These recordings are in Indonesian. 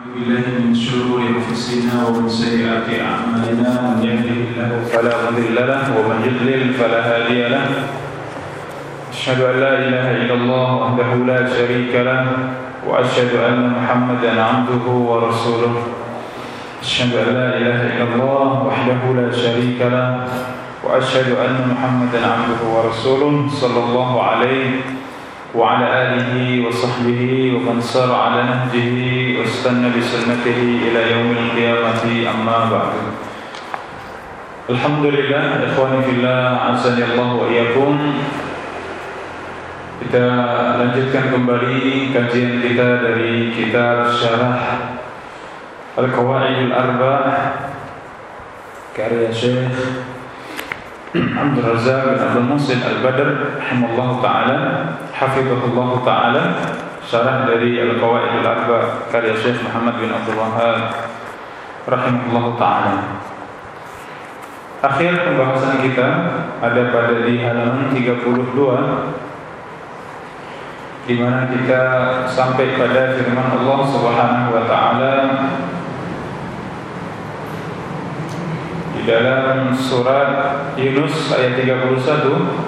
بالله من شرور أنفسنا ومن سيئات أعمالنا من يهده الله فلا مضل له ومن يضلل فلا هادي له أشهد أن لا إله إلا الله وحده لا شريك له وأشهد أن محمدا عبده ورسوله أشهد أن لا إله إلا الله وحده لا شريك له وأشهد أن محمدا عبده ورسوله صلى الله عليه وعلى آله وصحبه ومن سار على نهجه واستنى بسنته إلى يوم القيامة أما بعد. Alhamdulillah, ikhwani fillah, azani Allah wa iyyakum. Kita lanjutkan kembali kajian kita dari kitab Syarah Al-Qawaidul Arba'ah karya Syekh Abdul Razak bin Abdul Muhsin Al-Badr rahimallahu ta'ala, hafizahullahu ta'ala. Syarah dari Al-Qawaidul Arba'ah karya Syekh Muhammad bin Abdul Wahhab rahimahullahu ta'ala. Akhir pembahasan kita ada pada di halaman 32, di mana kita sampai pada firman Allah Subhanahu wa ta'ala di dalam surat Yunus ayat 31.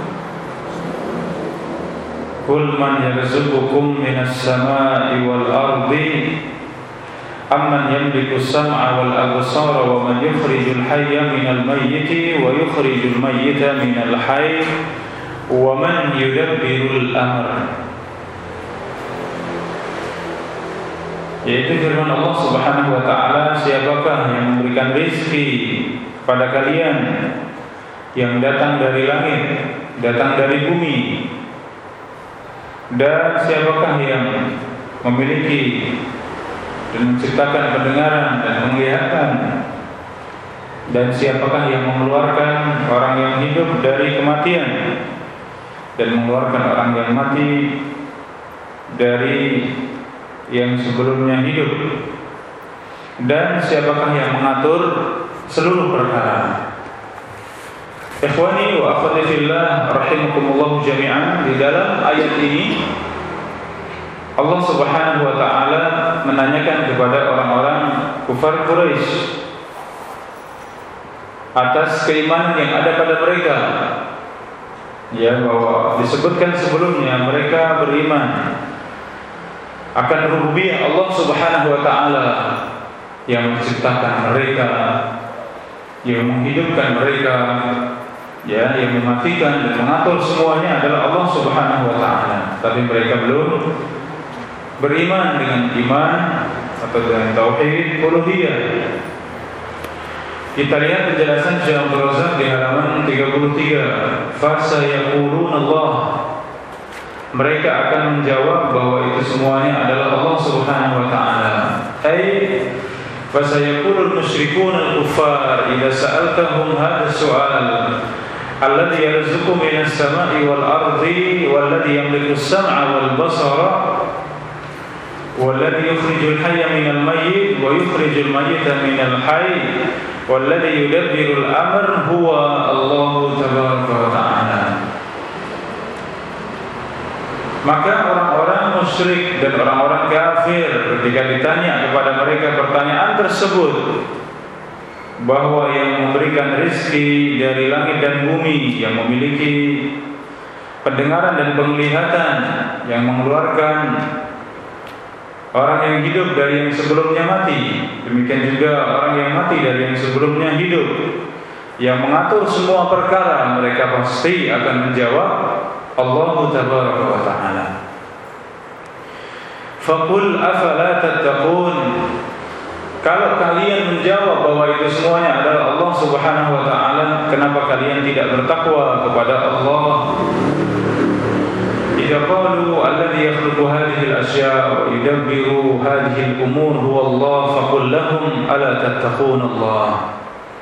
Qul man yarzuqukum minas sama'i wal ardi amman yamliku as-sam'a wal absara wa man yukhrijul hayya minal mayyiti wa yukhrijul mayyita minal hayy wa man yudabbirul amr. Yaitu firman Allah Subhanahu wa ta'ala, siapakah yang memberikan rezeki pada kalian yang datang dari langit, datang dari bumi, dan siapakah yang memiliki dan menciptakan pendengaran dan penglihatan, dan siapakah yang mengeluarkan orang yang hidup dari kematian dan mengeluarkan orang yang mati dari yang sebelumnya hidup, dan siapakah yang mengatur seluruh perkara. Ikhwani wa akhwati fillah rahimakumullah jami'an, di dalam ayat ini Allah Subhanahu wa ta'ala menanyakan kepada orang-orang kufar Quraisy atas keimanan yang ada pada mereka. Ya, bahwa disebutkan sebelumnya mereka beriman akan rububiyah Allah Subhanahu wa ta'ala yang menciptakan mereka, yang menghidupkan mereka, ya, yang mematikan dan mengatur semuanya adalah Allah Subhanahu wa ta'ala. Tapi mereka belum beriman dengan iman atau dengan tauhid uluhiyah. Kita lihat penjelasan Syekh Abdul Razak di halaman 33. Fasayaqulun Allah, mereka akan menjawab bahwa itu semuanya adalah Allah Subhanahu wa ta'ala. Ai fasayaqulul musyrikun al-kuffar idza sa'altahum hadha as-su'al alladhi yarzuqu minas sama'i wal ardi walladhi yamliku as-sam'a wal basara walladhi yukhrijul hayya minal mayyit wa yukhrijul mayyita minal hayy walladhi yudabbirul amr huwa Allahu tabaraka wa ta'ala. Maka orang-orang musyrik dan orang-orang kafir ketika ditanya kepada mereka pertanyaan tersebut, bahwa yang memberikan rezeki dari langit dan bumi, yang memiliki pendengaran dan penglihatan, yang mengeluarkan orang yang hidup dari yang sebelumnya mati, demikian juga orang yang mati dari yang sebelumnya hidup, yang mengatur semua perkara, mereka pasti akan menjawab Allah tabaraka wa ta'ala. Faqul afala tattaqun, kalau kalian menjawab bahwa itu semuanya adalah Allah Subhanahu wa ta'ala, kenapa kalian tidak bertakwa kepada Allah? Idza qalu alladhi yakhluqu hadhihi al-ashya' wa yudabbiru hadhihi al-umur huwa Allah faqul lahum ala tattaqun Allah.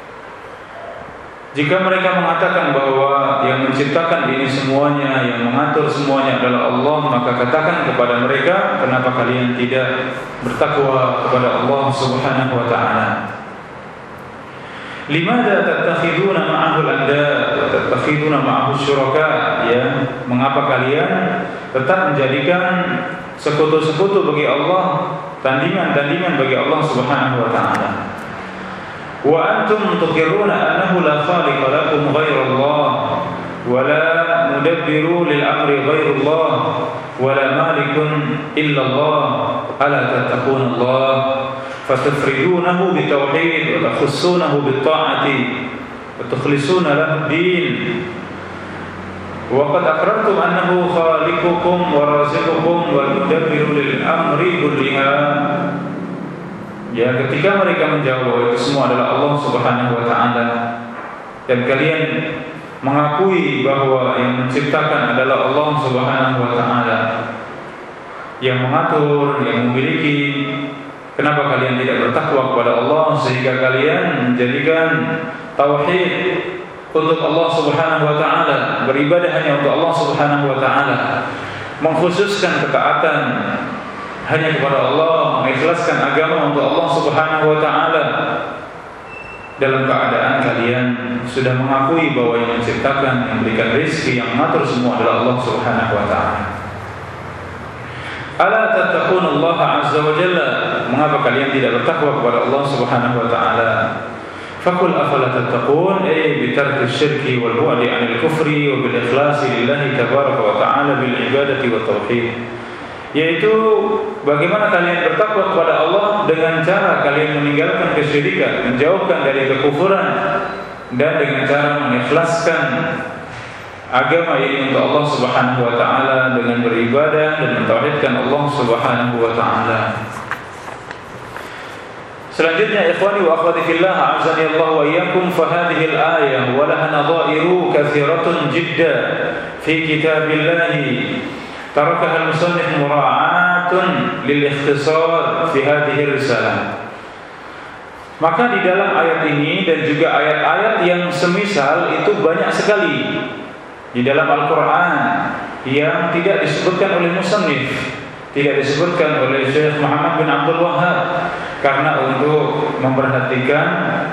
Jika mereka mengatakan bahwa yang menciptakan ini semuanya, yang mengatur semuanya adalah Allah, maka katakan kepada mereka, kenapa kalian tidak bertakwa kepada Allah Subhanahu wa ta'ala? Limadha tattakhiduna ma'ahu al-andad wa tattakhiduna ma'ahu syuraka, ya, mengapa kalian tetap menjadikan sekutu-sekutu bagi Allah tandingan bagi Allah Subhanahu wa taala. Wa antum tuqirruna annahu la khaliqa lakum ghairallah wa la mudabbiru lil amri ghairullah wa la malikun illallah ala tattaquna Allah fatufridunahu bitauhid wa takhussunahu bitta'ati wa tukhlisuna lahu din. Wa qad aqrartum annahu khaliqukum wa raziqukum wa mudabbiru lil amri kulliha. Ya, ketika mereka menjawab bahwa itu semua adalah Allah Subhanahu wa taala dan kalian mengakui bahwa yang menciptakan adalah Allah Subhanahu wa taala, yang mengatur, yang memiliki, kenapa kalian tidak bertakwa kepada Allah sehingga kalian menjadikan tauhid untuk Allah Subhanahu wa taala, beribadah hanya untuk Allah Subhanahu wa taala, mengkhususkan ketaatan hanya kepada Allah, mengikhlaskan agama untuk Allah Subhanahu wa taala, dalam keadaan kalian sudah mengakui bahwa yang menciptakan, yang memberikan rezeki, yang mengatur semua adalah Allah Subhanahu wa taala. Ala tattaqunallaha azza wa jalla, mengapa kalian tidak bertakwa kepada Allah Subhanahu wa taala? Faqul afala tattaqun, ay bi tarki syirki wal bu'di 'anil kufri wa bil ikhlasi lillahi tabaraka wa ta'ala bil ibadati wat tauhid. Yaitu bagaimana kalian bertakwa kepada Allah dengan cara kalian meninggalkan kesyirikan, menjauhkan dari kekufuran, dan dengan cara mengikhlaskan agama ini untuk Allah Subhanahu wa taala dengan beribadah dan mentauhidkan Allah Subhanahu wa taala. Selanjutnya, ikhwani wa akhwati fillah, azani Allah wa iyyakum, fa hadhihi al-ayah wa laha nadha'iru katsiratun jidda fi kitabillah tarakaha al-musannif mura'atun lil ikhtisar fi hadhihi risalah. Maka di dalam ayat ini dan juga ayat-ayat yang semisal itu banyak sekali di dalam Al-Quran yang tidak disebutkan oleh musannif, tidak disebutkan oleh Syekh Muhammad bin Abdul Wahhab, karena untuk memperhatikan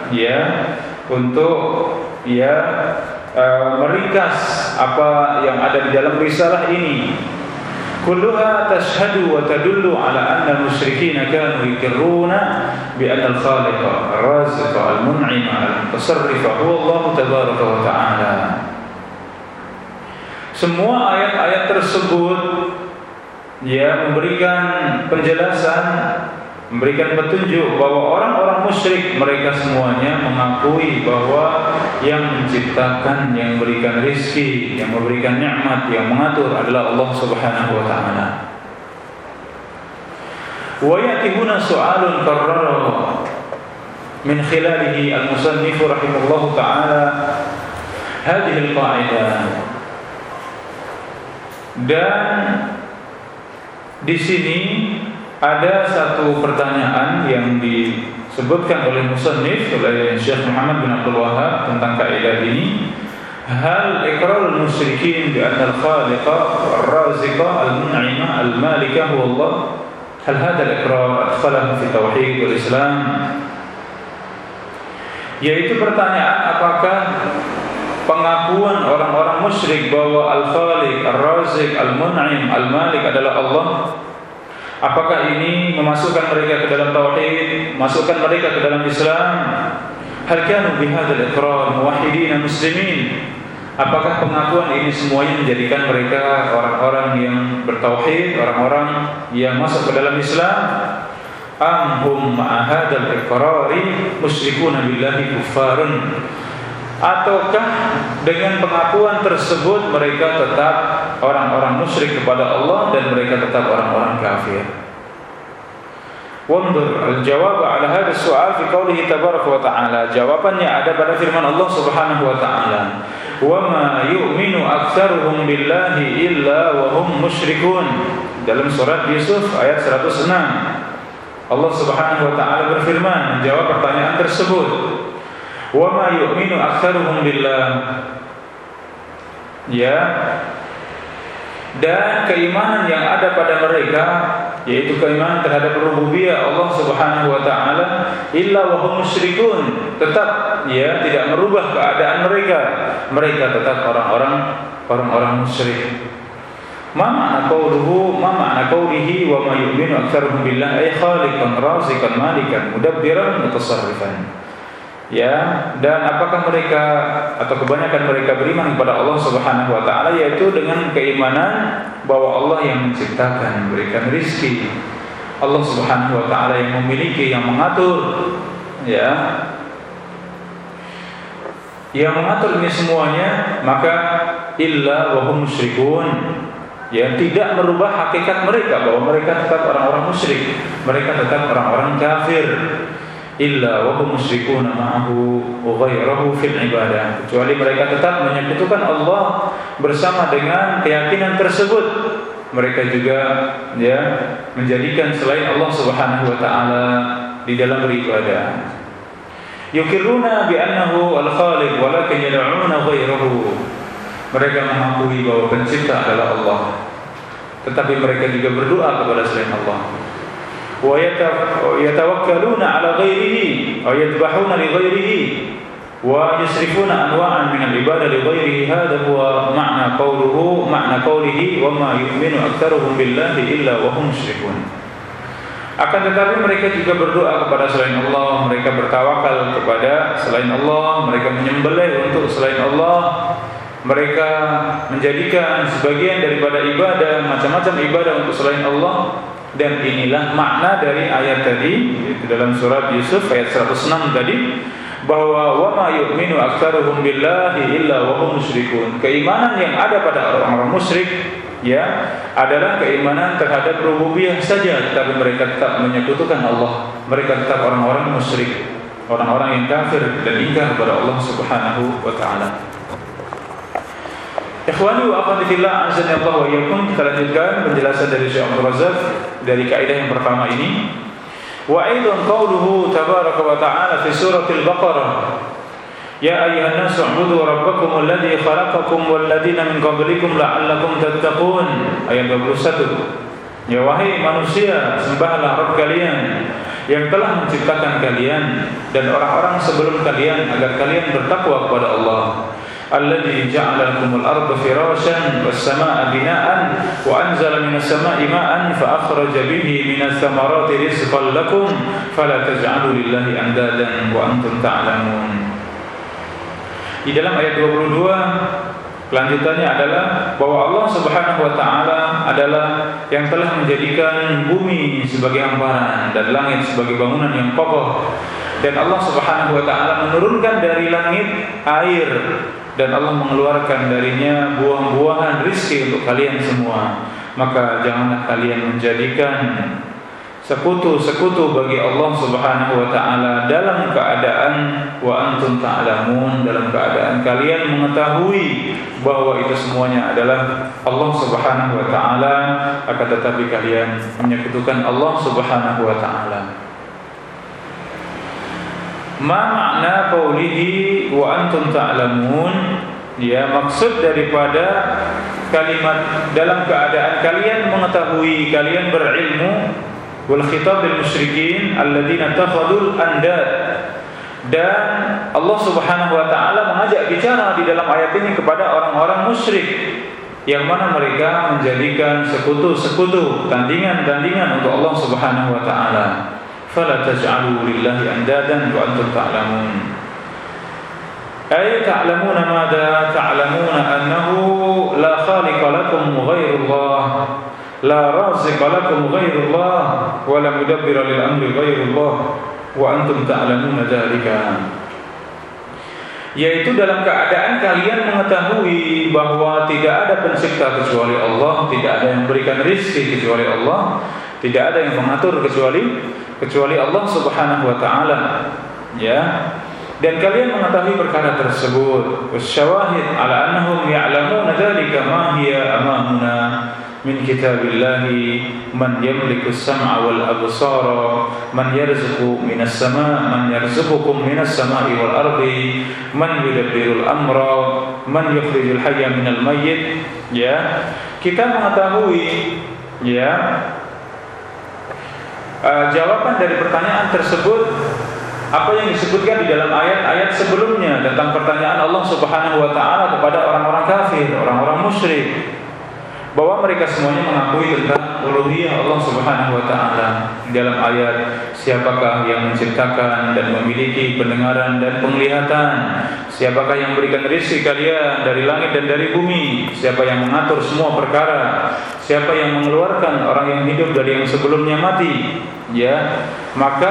meringkas apa yang ada di dalam risalah ini. Kulluha tashhadu wa tadullu ala anna al-musyrikeen kanu yuqirruna bi anna al-khaliqa ar-raziqa al-mun'ima al-mutasarrifa huwa Allah tabaraka wa ta'ala. Semua ayat-ayat tersebut memberikan penjelasan, memberikan petunjuk bahwa orang-orang musyrik mereka semuanya mengakui bahwa yang menciptakan, yang memberikan rezeki, yang memberikan nikmat, yang mengatur adalah Allah Subhanahu wa taala. Wa ya'ti huna su'alun qarrara min khilalihi al-musannif rahimahullahu taala hadhihi al-qa'idah. Dan di sini ada satu pertanyaan yang disebutkan oleh musannif, oleh Syekh Muhammad bin Abdul Wahhab tentang kaidah ini. Hal iqrarul musyrikin bi anna al-khaliqa ar-raziqa al-mun'ima al-malika huwa Allah, hal hadha al-iqrar adkhalahu fi tauhid wal Islam? Yaitu pertanyaan, apakah pengakuan orang-orang musyrik bahwa al-khaliq, ar-raziq, al-mun'im, al-malik adalah Allah, apakah ini memasukkan mereka ke dalam tauhid, masukkan mereka ke dalam Islam? Hal kanu bihadzal iqrar muwahhidin muslimin? Apakah pengakuan ini semuanya menjadikan mereka orang-orang yang bertauhid, orang-orang yang masuk ke dalam Islam? Am hum ma'a hadzal iqrari musyrikuna billahi kuffarun? Ataukah dengan pengakuan tersebut mereka tetap orang-orang musyrik kepada Allah dan mereka tetap orang-orang kafir? Wanzur al-jawab ala hadha as-su'al fi qoulihi tabaraka wa ta'ala. Jawabannya ada pada firman Allah Subhanahu wa ta'ala, "Wa ma yu'minu aktsaruhum billahi illa wa hum musyrikun." Dalam surat Yusuf ayat 106, Allah Subhanahu wa ta'ala berfirman menjawab pertanyaan tersebut. Wa ma yu'minu aktsaruhum billah. Dan keimanan yang ada pada mereka, yaitu keimanan terhadap rububiyah Allah Subhanahu wa taala, illa wa hum musyrikun, tetap tidak merubah keadaan mereka. Mereka tetap orang-orang musyrik. Ma ma'na qawlihi wa ma yu'minu aktsaruhum billah ay khaliqan raziqan malikan mudabbiran mutasarrifan. Ya, dan apakah mereka atau kebanyakan mereka beriman kepada Allah Subhanahu wa taala, yaitu dengan keimanan bahwa Allah yang menciptakan, memberikan rezeki. Allah Subhanahu wa taala yang memiliki, yang mengatur, ya. Yang mengatur ini semuanya, maka illa wa hum musyrikun. Ya, tidak merubah hakikat mereka bahwa mereka tetap orang-orang musyrik, mereka tetap orang-orang kafir. Illa wa hum musyrikuna ma'ahu wa ghayrahu fil ibadah, kecuali mereka tetap menyekutukan Allah bersama dengan keyakinan tersebut. Mereka juga ya menjadikan selain Allah Subhanahu wa taala di dalam beribadah. Yukiruna bi annahu al-khaliq walakin yad'una ghayrahu. Mereka mengakui bahwa pencipta adalah Allah, tetapi mereka juga berdoa kepada selain Allah. Wa yatawakkaluna ala ghairihi wa yadhbahuna li ghairihi wa yusrifuna anwa'an min al-ibadah li ghairihi. Hadha huwa ma'na qawlihi wa ma yu'minu aktsaruhum billahi illa wa hum musyrikun. Akan tetapi mereka juga berdoa kepada selain Allah, mereka bertawakal kepada selain Allah, mereka menyembelih untuk selain Allah, mereka menjadikan sebagian daripada ibadah, macam-macam ibadah untuk selain Allah. Dan inilah makna dari ayat tadi, yaitu dalam surat Yusuf ayat 106 tadi, bahwa wa ma yu'minu aktsaruhum billahi illa wa hum musyrikun. Keimanan yang ada pada orang-orang musyrik ya adalah keimanan terhadap rububiyah saja, tetapi mereka tetap menyekutukan Allah. Mereka tetap orang-orang musyrik, orang-orang yang kafir dan ingkar kepada Allah Subhanahu wa taala. Ikhwani wa akhwati fillah, azza wa jalla wa iyyakum. Kita lanjutkan penjelasan dari Syekh Abdul Razak dari kaidah yang pertama ini. Wa aidan qauluhu tabaraka wa ta'ala fi suratil Baqarah, ya ayyuhan nasu u'budu rabbakum alladhi khalaqakum wal ladzina min qablikum la'allakum tattaqun. Ayat 21. Ya wahai manusia, sembahlah Rabb kalian yang telah menciptakan kalian dan orang-orang sebelum kalian agar kalian bertakwa kepada Allah. Alladzi ja'ala lakumul arda firasyan was samaa'a binaa'an wa anzala minas samaa'i maa'an fa akhraja bihi minas thamarati rizqan lakum fala taj'alu lillahi andadan wa antum ta'lamun. Di dalam ayat 22 kelanjutannya adalah bahwa Allah Subhanahu wa taala adalah yang telah menjadikan bumi sebagai hamparan dan langit sebagai bangunan yang kokoh. Dan Allah Subhanahu wa taala menurunkan dari langit air dan Allah mengeluarkan darinya buah-buahan rizki untuk kalian semua. Maka janganlah kalian menjadikan sekutu-sekutu bagi Allah Subhanahu wa taala dalam keadaan wa antum ta'lamun, dalam keadaan kalian mengetahui bahwa itu semuanya adalah Allah Subhanahu wa taala, akan tetapi kalian menyekutukan Allah Subhanahu wa taala. Ma makna qaulihi wa antum ta'lamun? Ya, maksud daripada kalimat dalam keadaan kalian mengetahui, kalian berilmu. Wal khitab lil musyrikin alladziina takhadul andad. Dan Allah Subhanahu wa taala mengajak bicara di dalam ayat ini kepada orang-orang musyrik yang mana mereka menjadikan sekutu-sekutu, tandingan-tandingan untuk Allah Subhanahu wa taala. Fala taj'alu lillahi andadan wa antum ta'lamun. Ay ta'lamuna madza ta'lamuna annahu la khaliqa lakum ghairullah, la raziqa lakum ghairullah, wa la mudabbira lil amri ghairullah, wa antum ta'lamuna dzalika. Yaitu dalam keadaan kalian mengetahui bahwa tidak ada pencipta kecuali Allah, tidak ada yang memberikan rezeki kecuali Allah, tidak ada yang mengatur kecuali Allah Subhanahu wa taala. Ya. Dan kalian mengetahui perkara tersebut. Wasyawahid ala annahum ya'lamuna dzalika ma hiya amamuna min kitabillahi man yamliku as-sam'a wal absara man yarzuqu minas sama' man yarzuqukum minas sama'i wal ardi man yudabbirul amra man yukhrijul hayya minal mayyit. Ya, kita mengetahui ya jawaban dari pertanyaan tersebut, apa yang disebutkan di dalam ayat-ayat sebelumnya tentang pertanyaan Allah Subhanahu wa taala kepada orang-orang kafir, orang-orang musyrik. bahwa mereka semuanya mengakui tentang uluhiyah Allah Subhanahu wa taala. Dalam ayat, siapakah yang menciptakan dan memiliki pendengaran dan penglihatan? Siapakah yang memberikan rezeki kalian dari langit dan dari bumi? Siapa yang mengatur semua perkara? Siapa yang mengeluarkan orang yang hidup dari yang sebelumnya mati? Ya, maka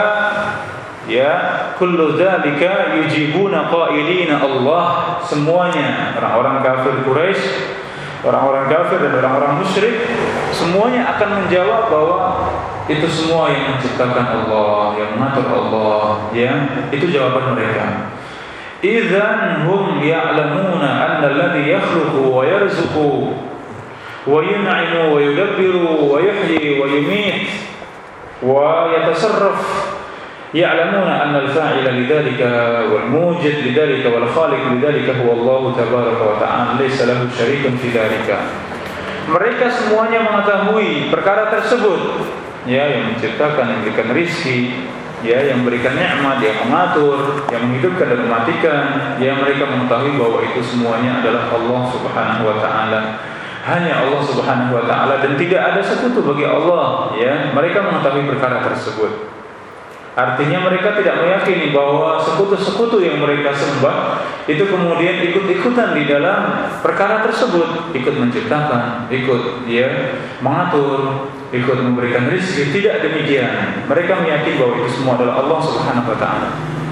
kullu dzalika yujibuna qailina Allah. Semuanya orang-orang kafir Quraisy, orang-orang kafir dan orang-orang musyrik semuanya akan menjawab bahwa itu semua yang menciptakan Allah, yang mengatur Allah, ya. Itu jawaban mereka. Idzan hum ya'lamuna anna alladhi yakhluqu wa yarzuqu wa yun'imu wa yudabbiru wa yuhyi wa yumiit wa yatasarraf يعلمون أن الفاعل لذلك والموجد لذلك والخالق لذلك هو الله تبارك وتعالى ليس له شريك في ذلك. Mereka semuanya mengetahui perkara tersebut, ya, yang menciptakan, yang memberikan rizki, ya, yang memberikan nikmat, yang mengatur, yang menghidupkan dan mematikan, ya, mereka mengetahui bahwa itu semuanya adalah Allah Subhanahu wa taala. Hanya Allah Subhanahu wa taala dan tidak ada sekutu bagi Allah, ya. Mereka mengetahui perkara tersebut. Artinya mereka tidak meyakini bahwa sekutu-sekutu yang mereka sembah itu kemudian ikut-ikutan di dalam perkara tersebut, ikut menciptakan, ikut mengatur, ikut memberikan rezeki. Tidak demikian. Mereka meyakini bahwa itu semua adalah Allah Subhanahu wa taala.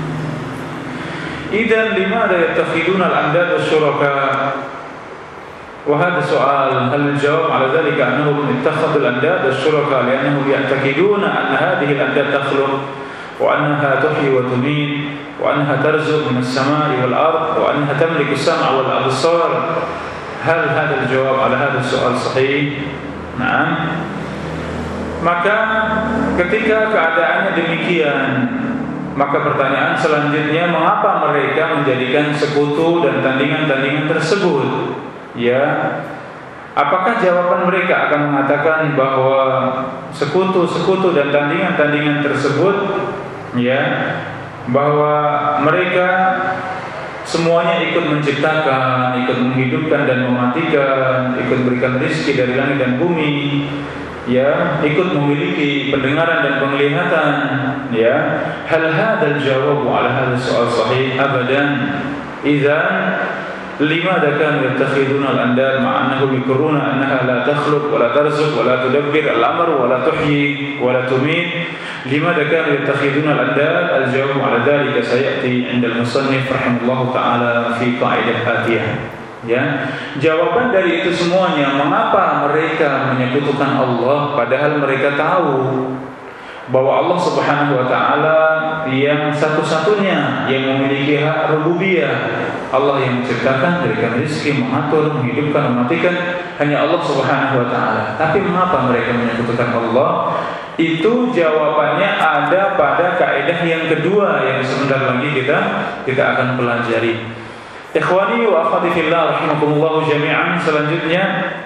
Idzan limadha yattakhiduna al-andad wasyuraka? Wa hadha su'al, hal al-jawab 'ala dhalika annahum ittakhadhu al-andad wasyuraka li'annahum ya'taqiduna anna hadhihi al-andad takhluq وأنها تحيي وتميت وأنها ترزق من السماء والأرض وأنها تملك السمع والأبصار. هل هذا الجواب على هذا السؤال صحيح؟ نعم. Maka ketika keadaannya demikian, maka pertanyaan selanjutnya, mengapa mereka menjadikan sekutu dan tandingan-tandingan tersebut? Ya, apakah jawaban mereka akan mengatakan bahwa sekutu-sekutu dan tandingan-tandingan tersebut, ya, bahwa mereka semuanya ikut menciptakan, ikut menghidupkan dan mematikan, ikut memberikan rezeki dari langit dan bumi, ya, ikut memiliki pendengaran dan penglihatan, ya? Hal hadzal jawab 'ala hadzal soal sahih? Abadan. Idzan لماذا كانوا يتخذون الأنداد مع أنهم يقرون أنها لا تخلق ولا ترزق ولا تدبر الأمر ولا تحيي ولا تميت؟ لماذا كانوا يتخذون الأنداد؟ الجواب على ذلك سيأتي عند المصنف رحمه الله تعالى في قاعدة آتية. Ya, jawaban dari itu semuanya, mengapa mereka menyekutukan Allah padahal mereka tahu bahwa Allah Subhanahu wa taala yang satu-satunya yang memiliki hak rububiyah. Allah yang menciptakan, memberikan rezeki, mengatur, menghidupkan, mematikan, hanya Allah Subhanahu wa taala. Tapi mengapa mereka menyekutukan Allah? Itu jawabannya ada pada kaidah yang kedua yang sebentar lagi kita akan pelajari. Ikhwani wa akhwati fillah rahimakumullah jami'an, selanjutnya,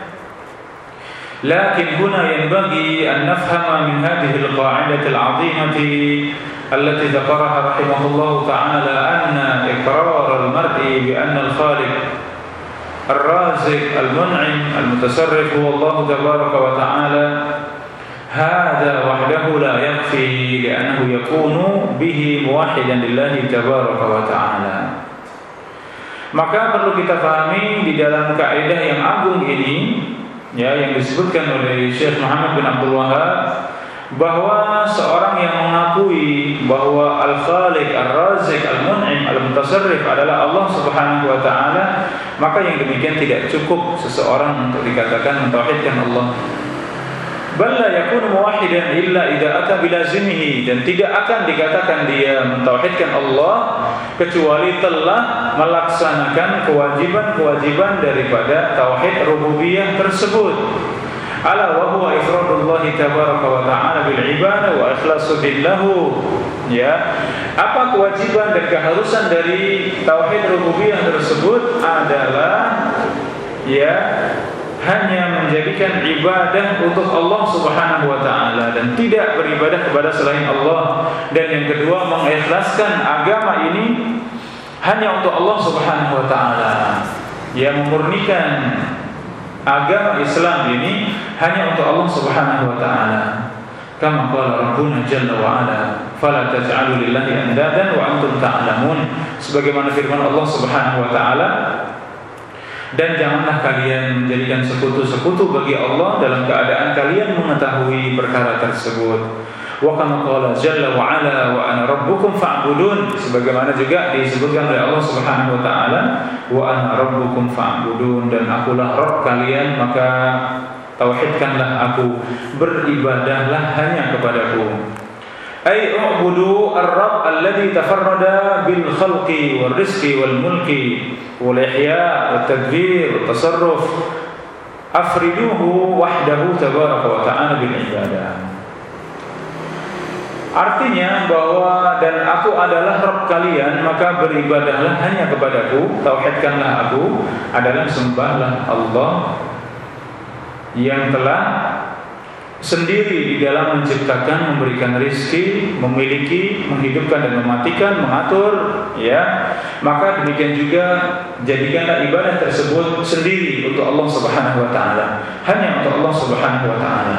lakin huna yanbaghi an nafhama min hadhihi al-qa'idati al-'azimati التي ذكرها رحمه الله تعالى أن إقرار المرء بأن الخالق الرازق المنعم المتصرف هو الله تبارك وتعالى هذا وحده لا يكفي لأنه يكون به موحدا لله تبارك وتعالى. Maka perlu kita pahami di dalam kaidah yang agung ini, ya, yang disebutkan oleh Syekh Muhammad bin Abdul Wahhab, bahwa seorang yang mengakui bahwa Al-Khaliq, Ar-Razik, Al-Mun'im, Al-Mutasarrif adalah Allah Subhanahu wa taala, maka yang demikian tidak cukup seseorang untuk dikatakan mentauhidkan Allah. Bal la yakunu muwahhidan illa idza ata bilazimihi, dan tidak akan dikatakan dia mentauhidkan Allah kecuali telah melaksanakan kewajiban-kewajiban daripada tauhid rububiyah tersebut. Ala wa huwa ifradullah tabaraka wa ta'ala bil ibadah wa ikhlasu billahu. Ya, apa kewajiban dan keharusan dari tauhid rububiyah tersebut adalah, ya, hanya menjadikan ibadah untuk Allah Subhanahu wa taala dan tidak beribadah kepada selain Allah. Dan yang kedua, mengikhlaskan agama ini hanya untuk Allah Subhanahu wa taala, yang memurnikan agama Islam ini hanya untuk Allah Subhanahu wa taala. Kama qala Rabbuna jalla wa ala, fala taj'alu lillahi andadan wa antum ta'lamun. Sebagaimana firman Allah Subhanahu wa taala, dan janganlah kalian menjadikan sekutu-sekutu bagi Allah dalam keadaan kalian mengetahui perkara tersebut. Wa kama qala jalla wa ala wa ana rabbukum fa'budun. Sebagaimana juga disebutkan oleh Allah Subhanahu wa taala, wa ana rabbukum fa'budun, dan akulah Rabb kalian maka tauhidkanlah aku, beribadahlah hanya kepadaku. Ay u'budu ar-rabb alladhi tafarrada bil khalqi wal rizqi wal mulki wal ihya wat tadbir wat tasarruf, afriduhu wahdahu tabaraka wa ta'ala bil ibadah. Artinya bahwa dan aku adalah Rabb kalian, maka beribadahlah hanya kepadaku, tauhidkanlah aku, adalah sembahlah Allah yang telah sendiri di dalam menciptakan, memberikan rizki, memiliki, menghidupkan dan mematikan, mengatur, ya. Maka demikian juga jadikanlah ibadah tersebut sendiri untuk Allah Subhanahu wa taala, hanya untuk Allah Subhanahu wa taala.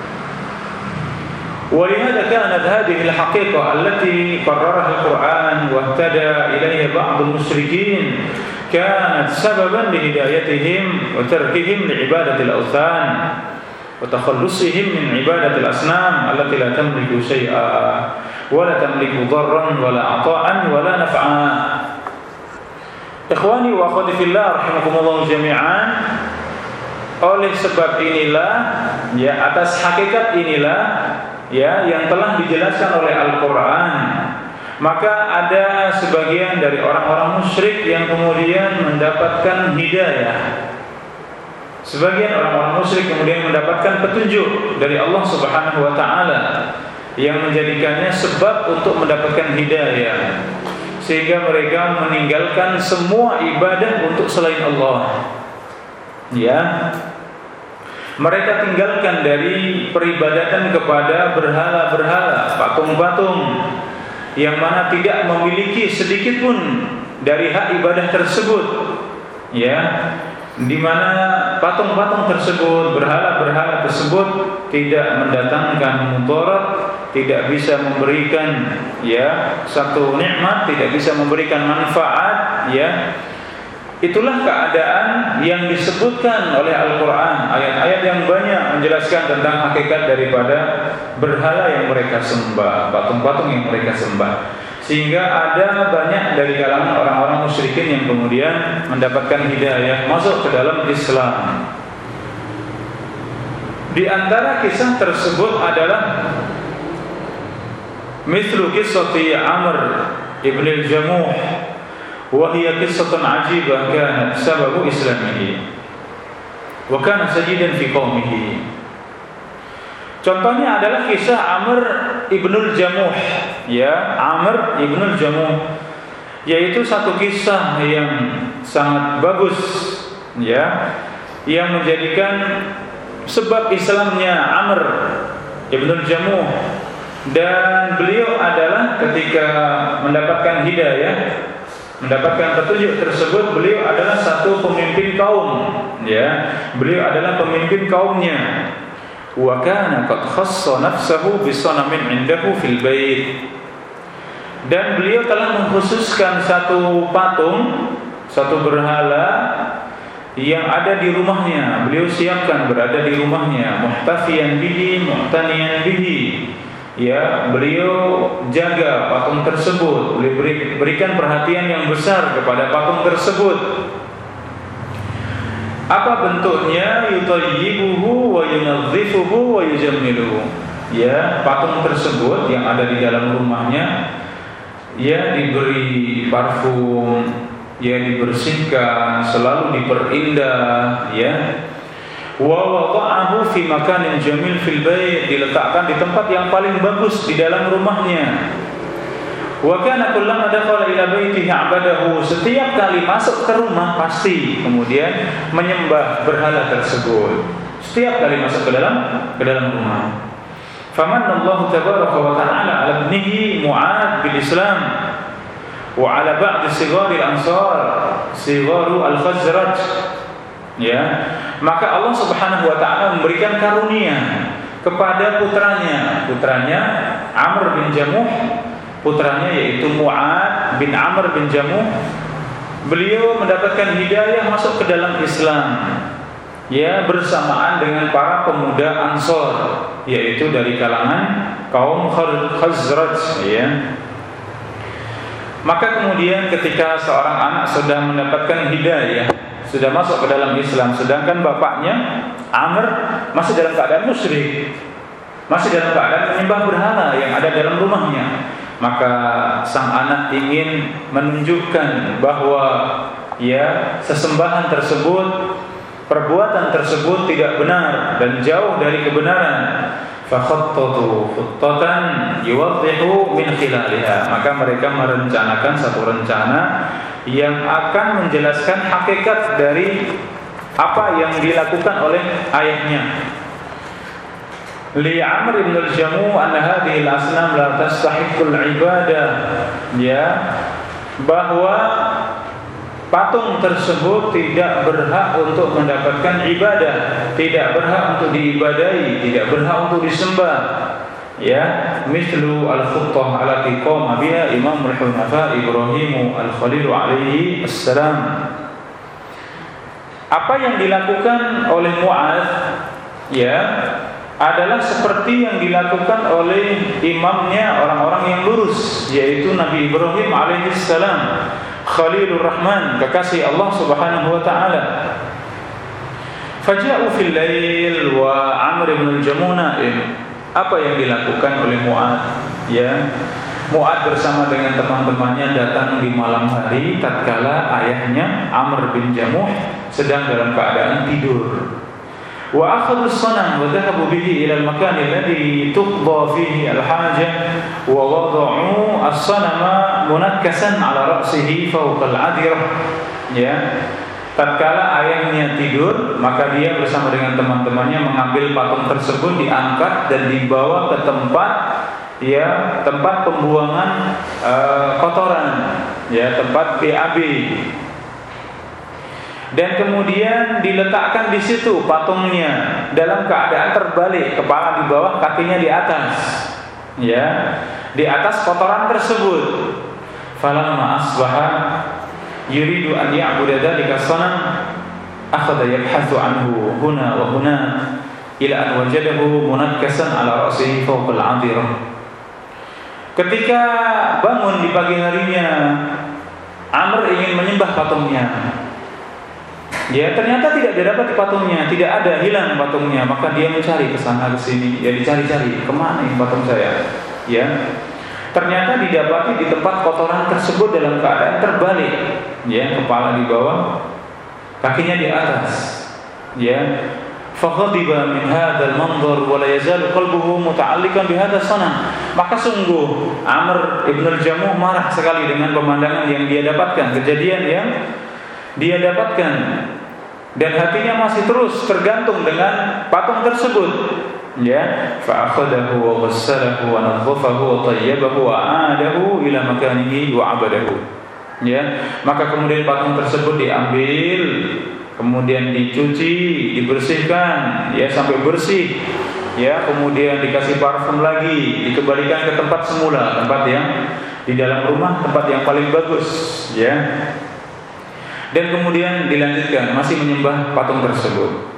ولهذا كانت هذه الحقيقة التي قررها القرآن واهتدى إليها بعض المشركين كانت سببا لهدايتهم وتركهم لعبادة الأوثان وتخلصهم من عبادة الأصنام التي لا تملك شيئا ولا تملك ضرا ولا عطاء ولا نفعا. Ikhwani wa akhwati fillah rahimakumullah jami'an, oleh sebab inilah, ya, atas hakikat inilah, ya, yang telah dijelaskan oleh Al-Quran, maka ada sebagian dari orang-orang musyrik yang kemudian mendapatkan hidayah. Sebagian orang-orang musyrik kemudian mendapatkan petunjuk dari Allah Subhanahu wa taala yang menjadikannya sebab untuk mendapatkan hidayah, sehingga mereka meninggalkan semua ibadah untuk selain Allah. Ya, mereka tinggalkan dari peribadatan kepada berhala-berhala, patung-patung yang mana tidak memiliki sedikit pun dari hak ibadah tersebut, ya, di mana patung-patung tersebut, berhala-berhala tersebut tidak mendatangkan mudarat, tidak bisa memberikan, ya, satu nikmat, tidak bisa memberikan manfaat, ya. Itulah keadaan yang disebutkan oleh Al-Quran. Ayat-ayat yang banyak menjelaskan tentang hakikat daripada berhala yang mereka sembah, patung-patung yang mereka sembah. Sehingga ada banyak dari kalangan orang-orang musyrikin yang kemudian mendapatkan hidayah, masuk ke dalam Islam. Di antara kisah tersebut adalah mithlu qissati Amr ibn al-Jamuh, وهي قصة عجيبة كانت سبب إسلامه وكان سيدا في قومه. Contohnya adalah kisah Amr ibnul Jamuh, ya, Amr ibnul Jamuh, yaitu satu kisah yang sangat bagus, ya, yang menjadikan sebab Islamnya Amr ibnul Jamuh, dan beliau adalah ketika mendapatkan hidayah, mendapatkan petunjuk tersebut, beliau adalah satu pemimpin kaum, ya, beliau adalah pemimpin kaumnya. Wa kana qad khassa nafsahu bi sanamin indahu fil bait, dan beliau telah mengkhususkan satu patung, satu berhala yang ada di rumahnya. Beliau siapkan berada di rumahnya, muhtafiyan bihi muhtaniyan bihi, ya, beliau jaga patung tersebut, beliau berikan perhatian yang besar kepada patung tersebut. Apa bentuknya? Yutayyibuhu wa yunazzifuhu wa yujammiluhu, ya, patung tersebut yang ada di dalam rumahnya, ya, diberi parfum, ya, dibersihkan, selalu diperindah, ya. Wa wada'ahu fi makanin jamil fil bait, diletakkan di tempat yang paling bagus di dalam rumahnya. Wa kana kullama dakhala ila baitihi 'abadahu, setiap kali masuk ke rumah pasti kemudian menyembah berhala tersebut. Setiap kali masuk ke dalam rumah. Famanna Allah tabaraka wa ta'ala 'ala ibnihi Mu'ad bil Islam wa 'ala ba'd sighar al-ansar, sighar al-Khazraj, Ya, maka Allah Subhanahu wa taala memberikan karunia kepada putranya Amr bin Jamuh, putranya yaitu Mu'ad bin Amr bin Jamuh. Beliau mendapatkan hidayah masuk ke dalam Islam, ya, bersamaan dengan para pemuda Ansor, yaitu dari kalangan kaum Khazraj, ya. Maka kemudian ketika seorang anak sudah mendapatkan hidayah, sudah masuk ke dalam Islam, sedangkan bapaknya Amr masih dalam keadaan musyrik, masih dalam keadaan menyembah berhala yang ada dalam rumahnya, maka sang anak ingin menunjukkan bahwa ya sesembahan tersebut, perbuatan tersebut tidak benar dan jauh dari kebenaran. Fakhattatu khuttatan yuwaddihu min khilaliha, maka mereka merencanakan satu rencana yang akan menjelaskan hakikat dari apa yang dilakukan oleh ayahnya. Li Amr ibn al-Jamuh anna hadhihi al-asnam la tastahiqqul ibadah, ya, bahwa patung tersebut tidak berhak untuk mendapatkan ibadah, tidak berhak untuk diibadahi, tidak berhak untuk disembah. Ya, mislu al-khuttah allati qama biha Imam al-Hunafa Ibrahim al-Khalil alaihi assalam. Apa yang dilakukan oleh Mu'adz, ya, adalah seperti yang dilakukan oleh imamnya orang-orang yang lurus, yaitu Nabi Ibrahim alaihi salam, Khalilur Rahman, kekasih Allah Subhanahu wa taala. Faja'u fil lail wa Amr bin al-Jamuh na'im. Apa yang dilakukan oleh Mu'adz, ya? Mu'adz bersama dengan teman-temannya datang di malam hari tatkala ayahnya Amr bin Jamuh sedang dalam keadaan tidur. Wa akhadhu as-sanam wa dhahabu bihi ila al-makan alladhi tuqda fihi al-hajah wa wada'u as-sanama munakkasan ala ra'sihi fawqa al-adirah. Ya, tatkala ayahnya tidur, maka dia bersama dengan teman-temannya mengambil patung tersebut, diangkat dan dibawa ke tempat, ya, tempat pembuangan kotoran, ya, tempat BAB. Dan kemudian diletakkan di situ patungnya dalam keadaan terbalik, kepala di bawah, kakinya di atas, ya, di atas kotoran tersebut. Falamma asbaha yuridu an ya'buda dzalika sanam akhadha yabhathu anhu huna wa huna ila an wajadahu munakkasan ala ra'sihi fawqa al-'adirah. Ketika bangun di pagi harinya, Amr ingin menyembah patungnya. Ya, ternyata tidak didapat di patungnya, tidak ada, hilang patungnya. Maka dia mencari ke sana ke sini, ya, dicari-cari, kemana ini patung saya? Ya, ternyata didapati di tempat kotoran tersebut dalam keadaan terbalik, ya, kepala di bawah, kakinya di atas, ya. Faghadiba min hadzal manzar wa la yazalu qalbuhu muta'alliqan bi hadzal sanam. Maka sungguh Amr ibn al-Jamuh marah sekali dengan pemandangan yang dia dapatkan, kejadian yang dia dapatkan, dan hatinya masih terus tergantung dengan patung tersebut. Ya, fa akhadahu wa ghassalahu wa nadhafahu wa tayyabahu wa aadahu ila makanihi wa abadahu. Ya, maka kemudian patung tersebut diambil, kemudian dicuci, dibersihkan, ya, sampai bersih. Ya, kemudian dikasih parfum lagi, dikembalikan ke tempat semula, tempat yang di dalam rumah, tempat yang paling bagus, ya. Dan kemudian dilanjutkan masih menyembah patung tersebut.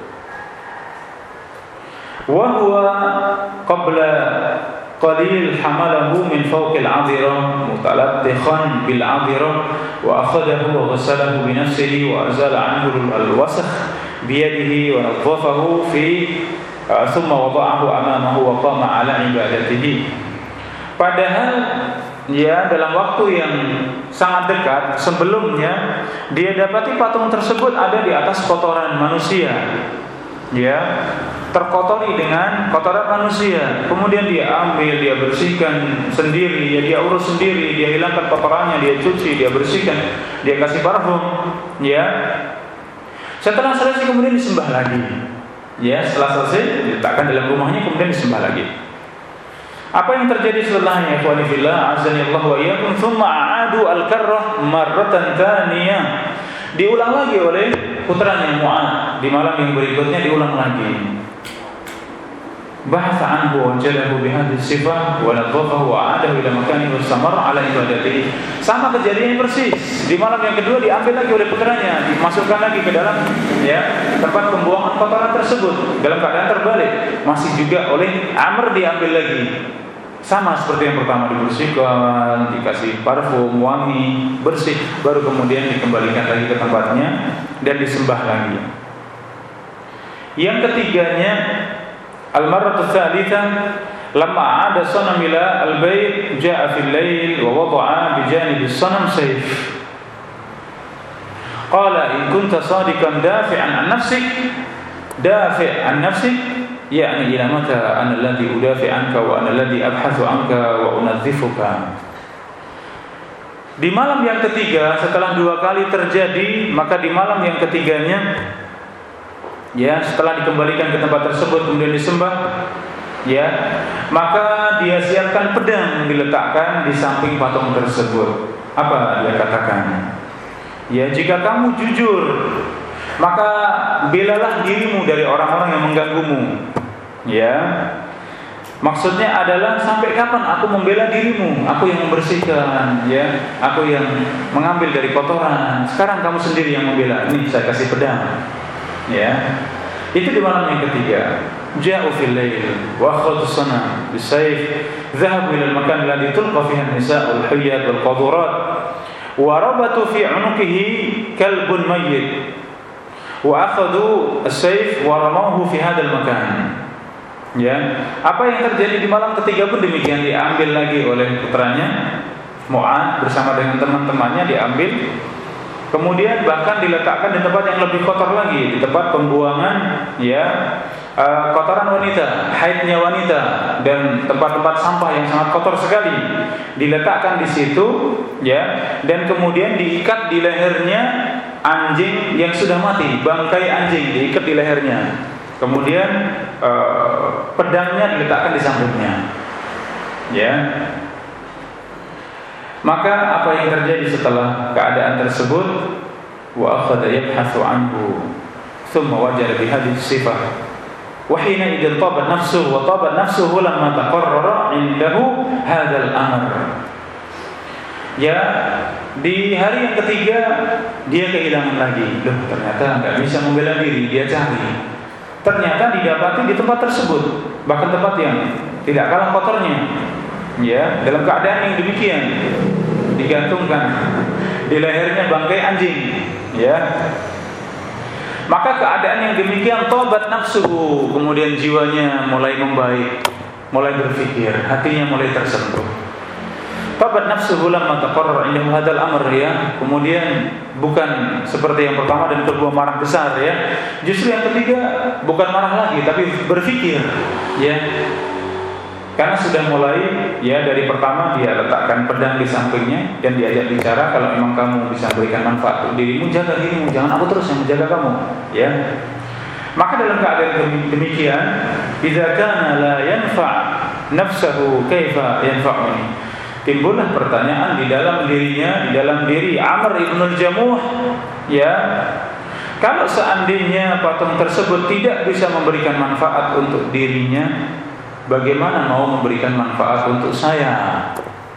Wa huwa qabla qalil hamalahu min fawqil 'adirah mutalattikhan bil 'adirah wa akhadahu wa ghassalahu bi nafsihi wa azala 'anhu al-wasakh bi yadihi wa nadhafahu fi thumma wada'ahu amamahu wa qama 'ala ibadatihi. Padahal, ya, dalam waktu yang sangat dekat sebelumnya dia dapati patung tersebut ada di atas kotoran manusia, ya, terkotori dengan kotoran manusia. Kemudian dia ambil, dia bersihkan sendiri, ya, dia urus sendiri, dia hilangkan kotorannya, dia cuci, dia bersihkan, dia kasih parfum, ya. Setelah selesai kemudian disembah lagi, ya, setelah selesai diletakkan dalam rumahnya, kemudian disembah lagi. Apa yang terjadi setelahnya? Ikhwani fillah, azani Allah wa iyyakum, thumma a'adu al-karrah marratan thaniyah. Diulang lagi oleh putranya Mu'adz di malam yang berikutnya, diulang lagi. Bahatha anhu wajadahu bihadhihi sifah wa nadhafahu wa a'adahu ila makanihi wastamara ala ibadatihi. Sama kejadian persis. Di malam yang kedua diambil lagi oleh putranya, dimasukkan lagi ke dalam tempat pembuangan kotoran tersebut dalam keadaan terbalik. Masih juga oleh Amr diambil lagi. Sama seperti yang pertama, dibersihkan, dikasih parfum, wangi, bersih, baru kemudian dikembalikan lagi ke tempatnya dan disembah lagi. Yang ketiganya, al-marratu tsalitsa lamma 'ada sanam ila al-bait ja'a fil lail wa wada'a bi janibi as-sanam sayf. Qala in kunta sadiqan dafi'an an nafsik يعني إلى متى أنا الذي أدافع عنك وأنا الذي أبحث عنك وأنظفك. Di malam yang ketiga, setelah 2 kali terjadi, maka di malam yang ketiganya, setelah dikembalikan ke tempat tersebut kemudian disembah, maka dia siapkan pedang diletakkan di samping patung tersebut. Apa dia katakan? Jika kamu jujur, maka belalah dirimu dari orang-orang yang mengganggumu. Maksudnya adalah sampai kapan aku membela dirimu? Aku yang membersihkan, aku yang mengambil dari kotoran. Sekarang kamu sendiri yang membela. Ini saya kasih pedang. Itu di malam yang ketiga. Ja'u fil lail wa akhadhu sana bisayf, dhahabu ila al-makan alladhi tulqa fiha an-nisa'u al-huyyat wal qadurat wa rabatu fi 'unuqihi kalbun mayyit wa akhadhu as-sayf wa ramawhu fi hadzal makan. Apa yang terjadi di malam ketiga pun demikian, diambil lagi oleh putranya Mu'adz bersama dengan teman-temannya, diambil, kemudian bahkan diletakkan di tempat yang lebih kotor lagi, di tempat pembuangan kotoran wanita, haidnya wanita, dan tempat-tempat sampah yang sangat kotor sekali diletakkan di situ, dan kemudian diikat di lehernya anjing yang sudah mati, bangkai anjing diikat di lehernya. Kemudian pedangnya diletakkan di sampingnya. Maka apa yang terjadi setelah keadaan tersebut? Wa akhadha yabhathu anhu thumma wajada bi hadhihi sifah. Wa hina idza tabat nafsuhu wa tabat nafsuhu lamma taqarrara indahu hadzal amr. Di hari yang ketiga dia kehilangan lagi. Loh, ternyata enggak bisa membela diri, dia cari. Ternyata didapati di tempat tersebut, bahkan tempat yang tidak kalah kotornya, dalam keadaan yang demikian, digantungkan di lehernya bangkai anjing, Maka keadaan yang demikian, tobat nafsuhu, kemudian jiwanya mulai membaik, mulai berpikir, hatinya mulai tersentuh. Tobat nafsuhu lamma taqarrara indahu hadzal amr, kemudian bukan seperti yang pertama dan kedua marah besar, Justru yang ketiga bukan marah lagi tapi berpikir, Karena sudah mulai, dari pertama dia letakkan pedang di sampingnya dan diajak bicara, kalau memang kamu bisa berikan manfaat untuk dirimu, jaga dirimu, jangan aku terus yang menjaga kamu, Maka dalam keadaan demikian, idza kana la yanfa' nafsahu kaifa yanfa'uni? Timbullah pertanyaan di dalam dirinya, di dalam diri Amr ibn al-Jamuh, kalau seandainya patung tersebut tidak bisa memberikan manfaat untuk dirinya, bagaimana mau memberikan manfaat untuk saya?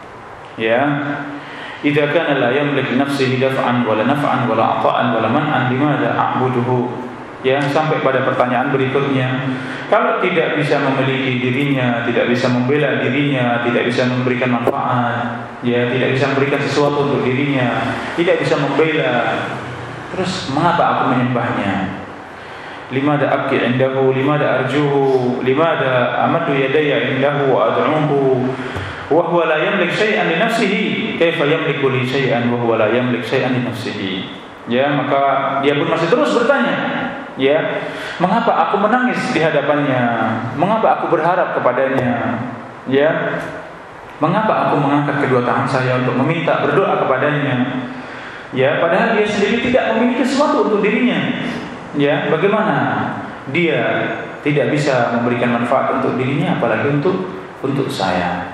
Idza kana la yamlik nafsihi daf'an wala naf'an wala ata'an wala man'an limadha a'buduhu? Sampai pada pertanyaan berikutnya, kalau tidak bisa memiliki dirinya, tidak bisa membela dirinya, tidak bisa memberikan manfaat, tidak bisa memberikan sesuatu untuk dirinya, tidak bisa membela, terus mengapa aku menyembahnya? Limada abki indahu, limada arjuhu, limada amadu yadaya indahu wa ad'uhu wa huwa la yamlik syai'an li nafsihi, kaifa yamliku li syai'an wa huwa la yamlik syai'an li nafsihi? Maka dia pun masih terus bertanya, mengapa aku menangis di hadapannya? Mengapa aku berharap kepadanya? Mengapa aku mengangkat kedua tangan saya untuk meminta, berdoa kepadanya? Padahal dia sendiri tidak memiliki sesuatu untuk dirinya. Bagaimana dia tidak bisa memberikan manfaat untuk dirinya, apalagi untuk saya?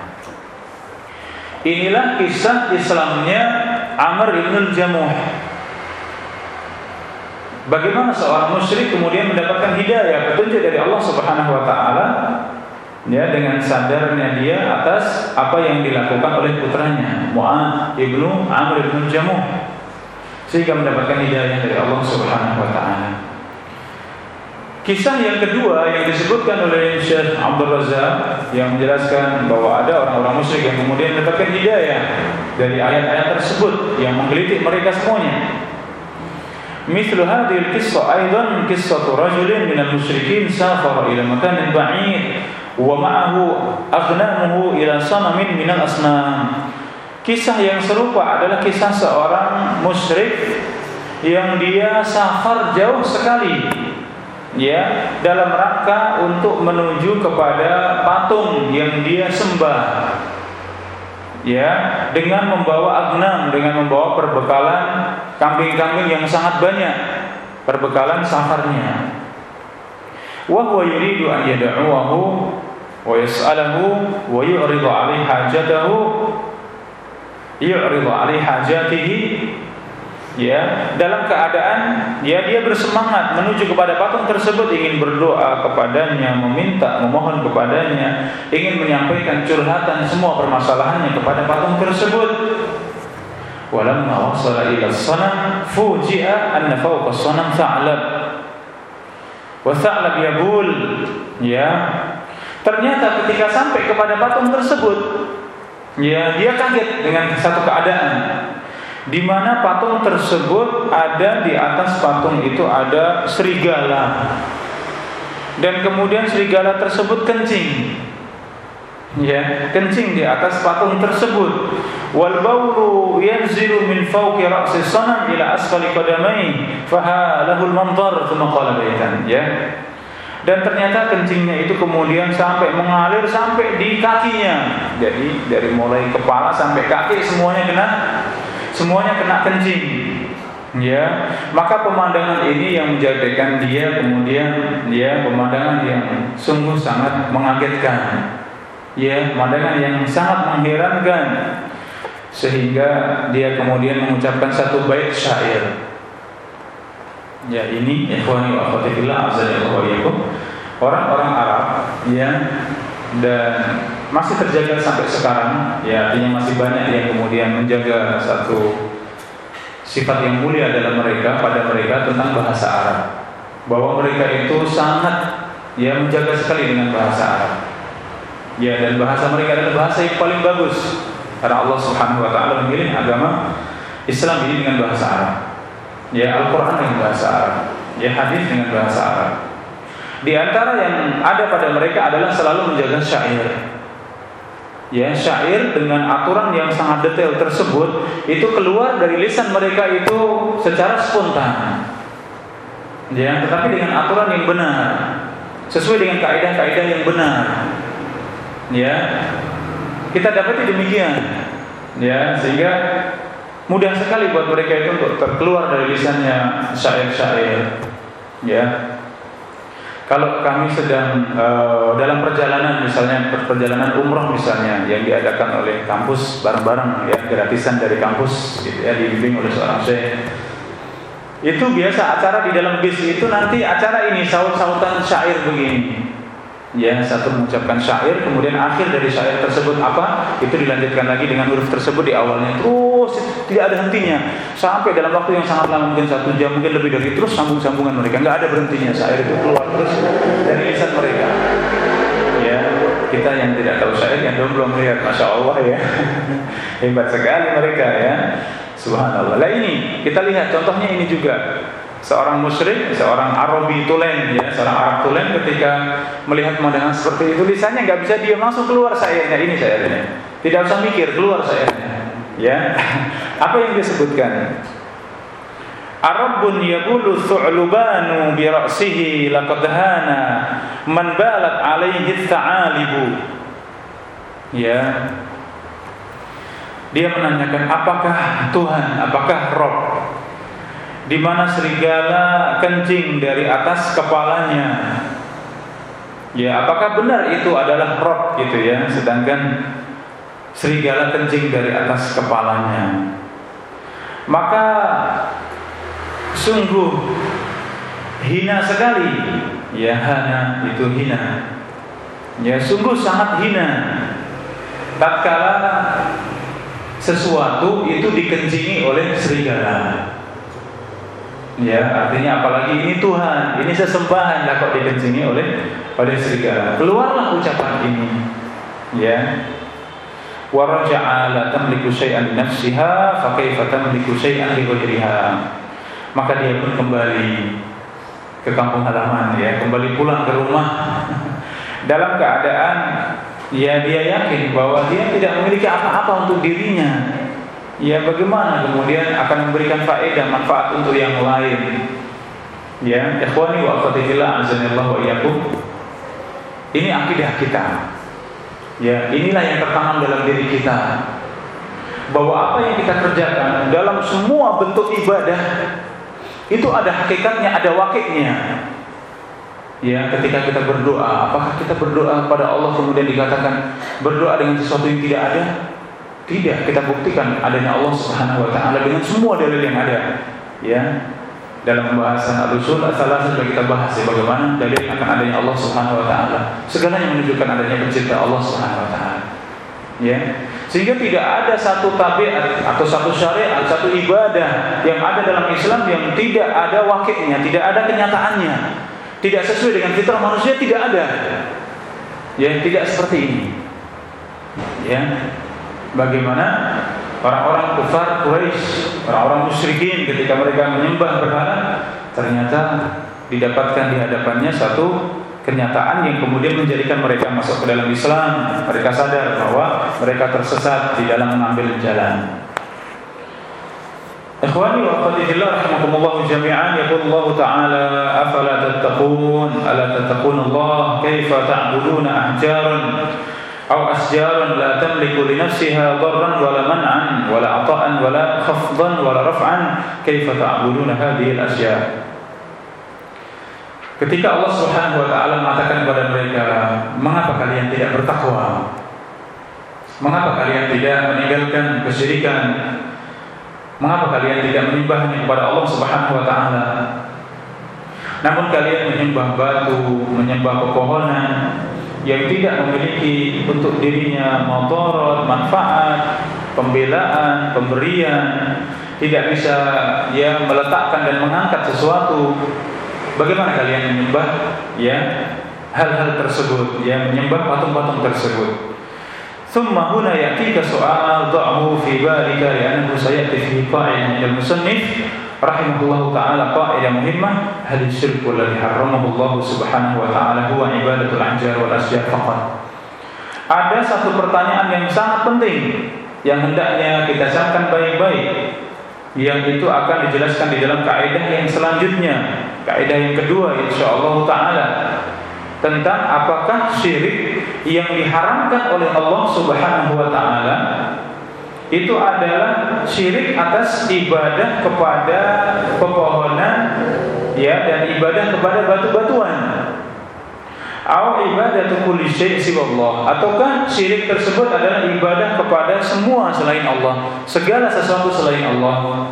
Inilah kisah Islamnya Amr ibn al-Jamuh. Bagaimana seorang musyrik kemudian mendapatkan hidayah, petunjuk dari Allah Subhanahu wa taala, ya, dengan sadarnya dia atas apa yang dilakukan oleh putranya Mu'adz ibnu Amr ibnu Jamuh, sehingga mendapatkan hidayah dari Allah Subhanahu wa taala. Kisah yang kedua yang disebutkan oleh Syekh Abdul Razak yang menjelaskan bahwa ada orang-orang musyrik yang kemudian mendapatkan hidayah dari ayat-ayat tersebut yang menggelitik mereka semuanya. Mithlu hadhil qissah aidan qissatu rajulin minal musyrikin safara ila makanin ba'id wa ma'ahu aghlamuhu ila sanamin minal asnam. Kisah yang serupa adalah kisah seorang musyrik yang dia safar jauh sekali, ya, dalam rangka untuk menuju kepada patung yang dia sembah, ya, dengan membawa agnam, dengan membawa perbekalan kambing-kambing yang sangat banyak, perbekalan safarnya. Wa huwa yuridu an yad'uhu wa yas'alahu wa yu'ridu 'alaihi hajatahu, yu'ridu 'alaihi hajatihi, ya, dalam keadaan ya dia bersemangat menuju kepada patung tersebut, ingin berdoa kepadanya, meminta, memohon kepadanya, ingin menyampaikan curhatan semua permasalahannya kepada patung tersebut. Walamma wasala ila as-sanam fuji'a anna fawqa as-sanam tha'lab wa tha'lab yabul, ya, ternyata ketika sampai kepada patung tersebut, ya, dia kaget dengan satu keadaan di mana patung tersebut ada di atas patung itu ada serigala, dan kemudian serigala tersebut kencing, ya, kencing di atas patung tersebut. Wal baulu yanzilu min fawqi ra'si sanam ila asfali qadamai fa lahul manzar thumma qala baitan, ya. Dan ternyata kencingnya itu kemudian sampai mengalir sampai di kakinya. Jadi dari mulai kepala sampai kaki semuanya kena kencing, ya. Maka pemandangan ini yang menjadikan dia kemudian, ya, pemandangan yang sungguh sangat mengagetkan, ya, pemandangan yang sangat mengherankan, sehingga dia kemudian mengucapkan satu bait syair. Ya, ini ikhwani wa akhwati fillah azza wa jalla, orang-orang Arab yang dan masih terjaga sampai sekarang, ya, artinya masih banyak yang kemudian menjaga satu sifat yang mulia dalam mereka, pada mereka, tentang bahasa Arab, bahwa mereka itu sangat, ya, menjaga sekali dengan bahasa Arab, ya, dan bahasa mereka adalah bahasa yang paling bagus karena Allah Subhanahu wa taala memilih agama Islam ini dengan bahasa Arab, ya, Al-Quran dengan bahasa Arab, ya, hadis dengan bahasa Arab. Di antara yang ada pada mereka adalah selalu menjaga syair, ya, syair dengan aturan yang sangat detail tersebut itu keluar dari lisan mereka itu secara spontan, ya, tetapi dengan aturan yang benar, sesuai dengan kaidah-kaidah yang benar, ya. Kita dapati demikian, ya, sehingga mudah sekali buat mereka itu untuk terkeluar dari lisannya syair-syair, ya. Kalau kami sedang dalam perjalanan, misalnya perjalanan umroh misalnya yang diadakan oleh kampus bareng-bareng, ya, gratisan dari kampus, gitu, ya, dibimbing oleh seorang syekh, itu biasa acara di dalam bis itu nanti acara ini saut-sautan syair begini, ya, satu mengucapkan syair, kemudian akhir dari syair tersebut apa, itu dilanjutkan lagi dengan huruf tersebut di awalnya, terus tidak ada hentinya sampai dalam waktu yang sangat lama, mungkin 1 jam, mungkin lebih dari, terus sambung-sambungan mereka, nggak ada berhentinya, syair itu keluar terus dari lisan mereka, ya. Kita yang tidak tahu syair, yang belum melihat, masya Allah, ya, hebat sekali mereka, ya, subhanallah. Lah ini kita lihat contohnya ini juga. Seorang musyrik, seorang Arabi tulen, ya, seorang Arab tulen, ketika melihat pemandangan seperti itu, lisannya nggak bisa diam, langsung keluar syairnya, ini syairnya, tidak usah mikir, keluar syairnya, ya. Apa yang disebutkan? Arabun yaqulu thu'lubanu bi ra'sihi laqad hana man balat alaihi ta'alibu, ya. Dia menanyakan, apakah Tuhan, apakah Rabb, di mana serigala kencing dari atas kepalanya, ya, apakah benar itu adalah Rabb, gitu, ya, sedangkan serigala kencing dari atas kepalanya. Maka sungguh hina sekali. Ya, hana itu hina. Ya, sungguh sangat hina tatkala sesuatu itu dikencingi oleh serigala. Ya, artinya apalagi ini Tuhan, ini sesembahan lah kok dikencingi oleh serigala. Keluarlah ucapan ini. Ya. Wa raja'a la tamliku syai'an li nafsiha fa kaifa tamliku syai'an li ghairiha. Maka dia pun kembali ke kampung halaman, ya, kembali pulang ke rumah dalam keadaan ya dia yakin bahwa dia tidak memiliki apa-apa untuk dirinya. Ya, bagaimana kemudian akan memberikan faedah, manfaat untuk yang lain. Ya, ikhwani wa akhwati fillah, azanillahu wa iyyakum. Ini akidah kita. Ya, inilah yang tertanam dalam diri kita. Bahwa apa yang kita kerjakan dalam semua bentuk ibadah itu ada hakikatnya, ada wakilnya. Ya, ketika kita berdoa, apakah kita berdoa pada Allah kemudian dikatakan berdoa dengan sesuatu yang tidak ada? Tidak, kita buktikan adanya Allah Subhanahu wa taala dengan semua dalil yang ada. Ya. Dalam pembahasan al-usul as-salasah sudah kita bahas ya, bagaimana dalil akan adanya Allah Subhanahu wa taala. Segalanya menunjukkan adanya pencipta Allah Subhanahu wa taala. Ya. Sehingga tidak ada satu tabiat atau satu syariat, satu ibadah yang ada dalam Islam yang tidak ada wakilnya, tidak ada kenyataannya. Tidak sesuai dengan fitrah manusia, tidak ada. Ya, tidak seperti ini. Ya. Bagaimana orang-orang kufar Quraisy, orang-orang musyrikin ketika mereka menyembah berhala, ternyata didapatkan di hadapannya satu kenyataan yang kemudian menjadikan mereka masuk ke dalam Islam. Mereka sadar bahwa mereka tersesat di dalam mengambil jalan. Ikhwani wa akhwati fillah rahimakumullah jami'an, yaqul Allah ta'ala afala tattaqun ala tattaqun Allah kaifa ta'buduna ahjaran aw asjaran la tamliku li nafsiha darran wala man'an wala ata'an wala khafdan wala raf'an kaifa ta'buduna hadhihi al-asya'. Ketika Allah Subhanahu wa taala mengatakan kepada mereka, mengapa kalian tidak bertakwa? Mengapa kalian tidak meninggalkan kesyirikan? Mengapa kalian tidak menyembah kepada Allah Subhanahu wa taala? Namun kalian menyembah batu, menyembah pepohonan yang tidak memiliki untuk dirinya mudarat, manfaat, pembelaan, pemberian, tidak bisa ya meletakkan dan mengangkat sesuatu. Bagaimana kalian menyembah ya hal-hal tersebut, ya menyembah patung-patung tersebut? Thumma huna yatika soal da'hu fi balika li'annahu sayati fi qa'idah al-musannif rahimahullahu ta'ala qa'idah muhimmah hal syirku alladhi harramahu Allah subhanahu wa ta'ala huwa ibadatul ahjar wal asjar faqat. Ada satu pertanyaan yang sangat penting yang hendaknya kita camkan baik-baik, yang itu akan dijelaskan di dalam kaidah yang selanjutnya, kaidah yang kedua insyaallah ta'ala, tentang apakah syirik yang diharamkan oleh Allah Subhanahu wa taala itu adalah syirik atas ibadah kepada pepohonan ya dan ibadah kepada batu-batuan, atau ibadah kulli syai' siwallah, ataukah syirik tersebut adalah ibadah kepada semua selain Allah, segala sesuatu selain Allah.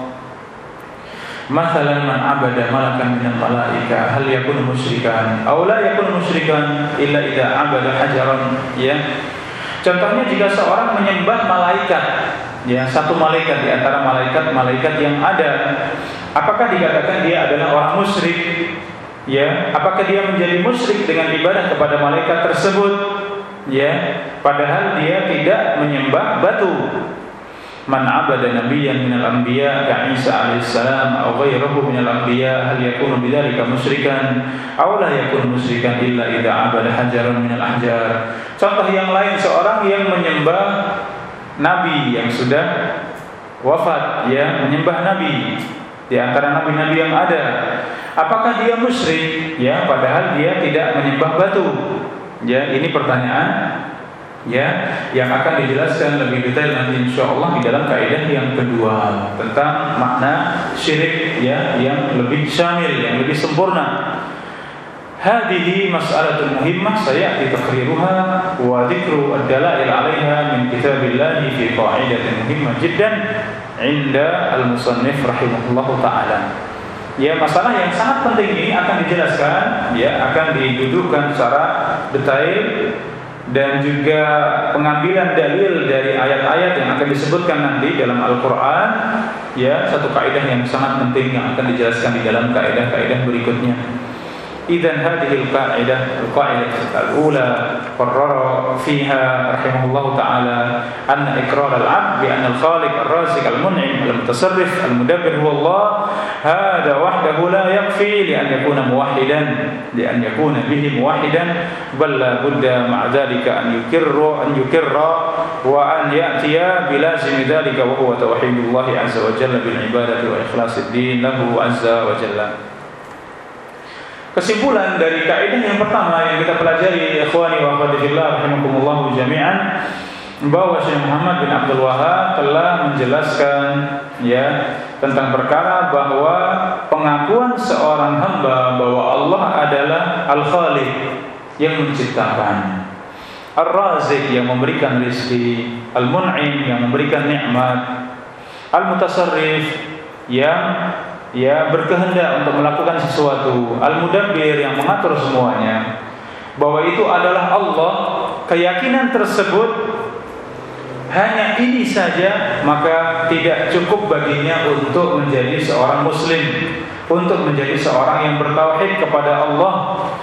Masalan man abada malakan minal malaika hal yakun musyrikan aw la yakun musyrikan illa idza abada hajaran, ya. Contohnya jika seorang menyembah malaikat, ya, satu malaikat di antara malaikat-malaikat yang ada, apakah dikatakan dia adalah orang musyrik? Ya, apakah dia menjadi musyrik dengan ibadah kepada malaikat tersebut? Ya, padahal dia tidak menyembah batu. Man abada nabiyyan minal anbiya ka Isa alaihi salam aw ghayruhu minal anbiya hal yakunu bidzalika musyrikan aw la yakunu musyrikan illa idza abada hajaran minal ahjar. Contoh yang lain, seorang yang menyembah nabi yang sudah wafat, ya, menyembah nabi di antara nabi-nabi yang ada, apakah dia musyrik? Ya, padahal dia tidak menyembah batu. Ya, ini pertanyaan ya yang akan dijelaskan lebih detail nanti insyaallah di dalam kaidah yang kedua tentang makna syirik ya yang lebih syamil, yang lebih sempurna. Hadhihi mas'alatun muhimmah sayati taqriruha wa dzikru ad-dalail 'alaiha min kitabillahi fi qa'idatin muhimmah jiddan 'inda al-musannif rahimahullahu ta'ala. Ya, masalah yang sangat penting ini akan dijelaskan, ya, akan didudukkan secara detail, dan juga pengambilan dalil dari ayat-ayat yang akan disebutkan nanti dalam Al-Quran. Ya, satu kaidah yang sangat penting yang akan dijelaskan di dalam kaidah-kaidah berikutnya. Idzan hadhihi al-qa'idah al-ula qarrara fiha rahimahullahu ta'ala anna iqrar al-'abd bi anna al-khaliq ar-raziq al-mun'im al-mutasarrif al-mudabbir huwa Allah hadha wahdahu la yakfi li an yakuna muwahhidan bihi muwahhidan bal la budda ma'a dhalika an yukirra wa an ya'tiya bi lazim dhalika wa huwa tauhidullah azza wa jalla bil ibadati wa ikhlasid din lahu azza wa jalla. Kesimpulan dari kaidah yang pertama yang kita pelajari, ikhwani wa akhwati fillah rahimakumullah jami'an, bahwa Syekh Muhammad bin Abdul Wahhab telah menjelaskan, ya, tentang perkara bahwa pengakuan seorang hamba bahwa Allah adalah Al-Khaliq yang menciptakan, Ar-Raziq yang memberikan rezeki, Al-Mun'im yang memberikan nikmat, Al-Mutasarrif yang berkehendak untuk melakukan sesuatu, Al-Mudabbir yang mengatur semuanya, bahwa itu adalah Allah. Keyakinan tersebut hanya ini saja maka tidak cukup baginya untuk menjadi seorang muslim, untuk menjadi seorang yang bertauhid kepada Allah.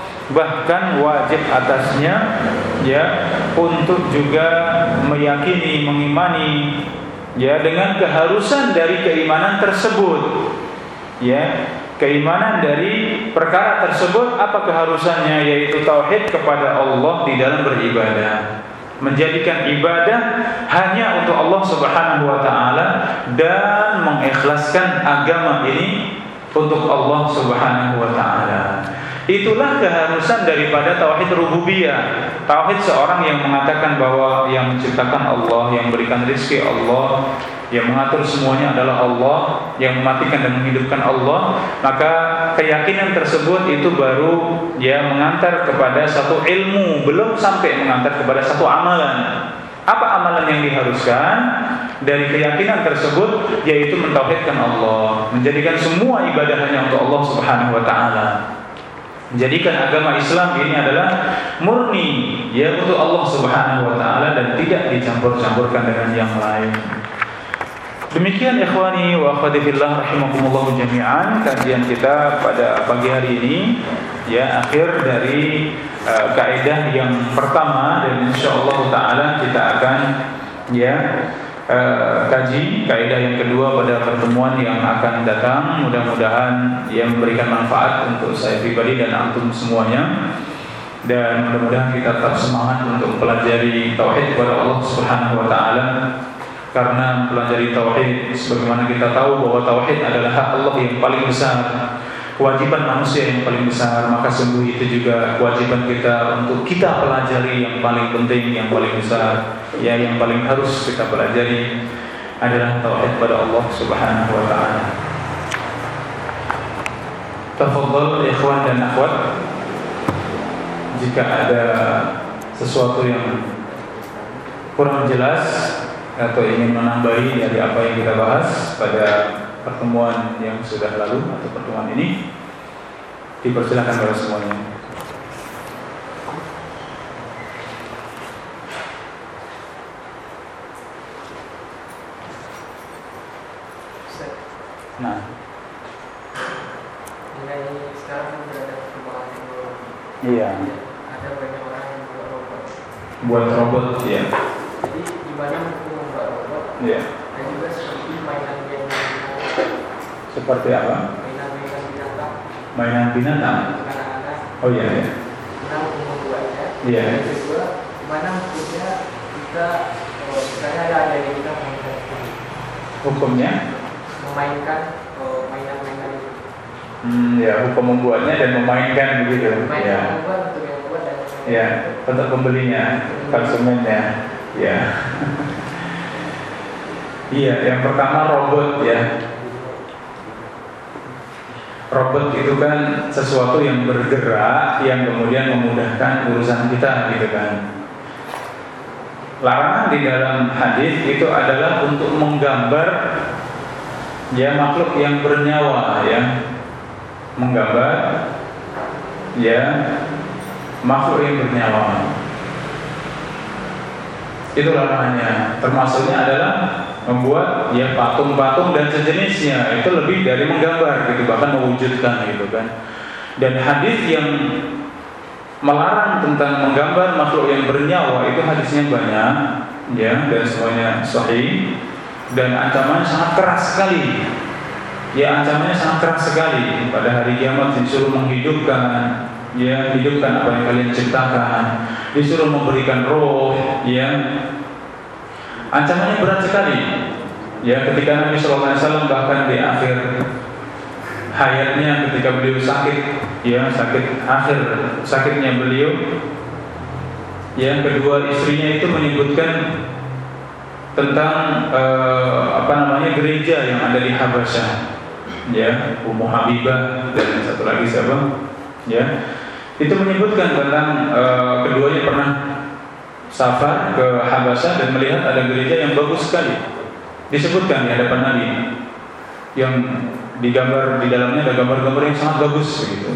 Bahkan wajib atasnya, ya, untuk juga meyakini, mengimani, ya, dengan keharusan dari keimanan tersebut. Ya, keimanan dari perkara tersebut apa keharusannya, yaitu tauhid kepada Allah di dalam beribadah, menjadikan ibadah hanya untuk Allah Subhanahu wa taala dan mengikhlaskan agama ini untuk Allah Subhanahu wa taala. Itulah keharusan daripada tauhid rububiyah, tauhid seorang yang mengatakan bahwa yang menciptakan Allah, yang memberikan rezeki Allah, yang mengatur semuanya adalah Allah, yang mematikan dan menghidupkan Allah. Maka keyakinan tersebut itu baru, ya, mengantar kepada satu ilmu, belum sampai mengantar kepada satu amalan. Apa amalan yang diharuskan dari keyakinan tersebut? Yaitu mentauhidkan Allah, menjadikan semua ibadah hanya untuk Allah Subhanahu wa taala, menjadikan agama Islam ini adalah murni, ya, untuk Allah Subhanahu wa taala dan tidak dicampur-campurkan dengan yang lain. Demikian ikhwani wa akhwati fillah rahimakumullah jami'an, kajian kita pada pagi hari ini, ya, akhir dari kaidah yang pertama, dan insyaallah taala kita akan, ya, kaji kaidah yang kedua pada pertemuan yang akan datang. Mudah-mudahan yang memberikan manfaat untuk saya pribadi dan antum semuanya, dan mudah-mudahan kita tetap semangat untuk mempelajari tauhid kepada Allah Subhanahu wa taala. Karena mempelajari tauhid, sebagaimana kita tahu bahwa tauhid adalah hak Allah yang paling besar, kewajiban manusia yang paling besar, maka sungguh itu juga kewajiban kita untuk kita pelajari yang paling penting, yang paling besar, ya, yang paling harus kita pelajari adalah tauhid pada Allah Subhanahu wa taala. Tafadhal ikhwan dan akhwat, jika ada sesuatu yang kurang jelas atau ingin menambahi dari apa yang kita bahas pada pertemuan yang sudah lalu atau pertemuan ini, dipersilakan kepada semuanya. Nah, nilai sekarang berada perkembangan teknologi. iya. Ada banyak orang yang Buat robot, ya. Jadi gimana untuk membuat robot? Iya. Dan juga seperti mainan game. Seperti apa? Mainan binatang. Mainan binatang. Anak-anak. Oh iya, ya. Gimana untuk membuatnya? Iya. Dan kedua, gimana hukumnya kita, misalnya ada yang kita mainkan. Hukumnya? Memainkan mainan-mainan itu. Ya, hukum membuatnya dan memainkan begitu. Mainan membuat untuk yang membuat dan ya, untuk pembelinya, konsumennya. Ya. Iya, yang pertama robot, ya. Robot itu kan sesuatu yang bergerak, yang kemudian memudahkan urusan kita, gitu kan. Larangan di dalam hadis itu adalah untuk menggambar, ya, makhluk yang bernyawa, ya, menggambar ya makhluk yang bernyawa. Itu larangannya. Termasuknya adalah membuat ya patung-patung dan sejenisnya. Itu lebih dari menggambar gitu, bahkan mewujudkan gitu kan. Dan hadis yang melarang tentang menggambar makhluk yang bernyawa itu hadisnya banyak ya, dan semuanya sahih, dan ancamannya sangat keras sekali. Ya, ancamannya sangat keras sekali. Pada hari kiamat disuruh menghidupkan, ya, hidupkan apa yang kalian ciptakan, disuruh memberikan roh, ya. Ancamannya berat sekali. Ya, ketika Nabi sallallahu alaihi wasallam bahkan di akhir hayatnya ketika beliau sakit, ya, sakitnya beliau, yang kedua istrinya itu menyebutkan tentang gereja yang ada di Habasyah, ya, Ummu Habibah dan satu lagi siapa, ya, itu menyebutkan tentang keduanya pernah safar ke Habasyah dan melihat ada gereja yang bagus sekali, disebutkan di hadapan Nabi, yang digambar di dalamnya ada gambar-gambar yang sangat bagus begitu.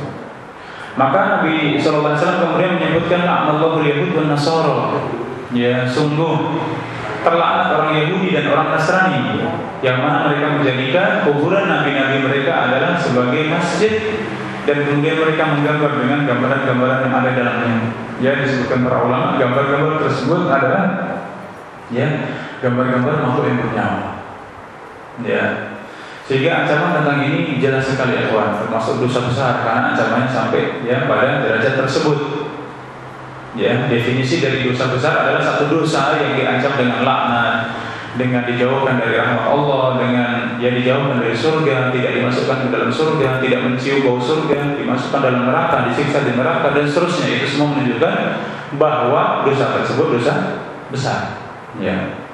Maka Nabi sallallahu alaihi wasallam kemudian menyebutkan la'anallahu al-yahud wan nasara, ya, sungguh terlaknat orang Yahudi dan orang Nasrani yang mana mereka menjadikan kuburan nabi-nabi mereka adalah sebagai masjid, dan kemudian mereka menggambar dengan gambaran-gambaran yang ada dalamnya. Ya, disebutkan para ulama gambar-gambar tersebut adalah ya gambar-gambar makhluk yang bernyawa. Ya. Sehingga ancaman tentang ini jelas sekali ikhwan, termasuk dosa besar karena ancamannya sampai ya pada derajat tersebut. Ya, definisi dari dosa besar adalah satu dosa yang diancam dengan laknat, dengan dijauhkan dari rahmat Allah, dengan ya dijauhkan dari surga, tidak dimasukkan ke dalam surga, tidak mencium bau surga, dimasukkan dalam neraka, disiksa di neraka, dan seterusnya. Itu semua menunjukkan bahwa dosa tersebut dosa besar. Ya.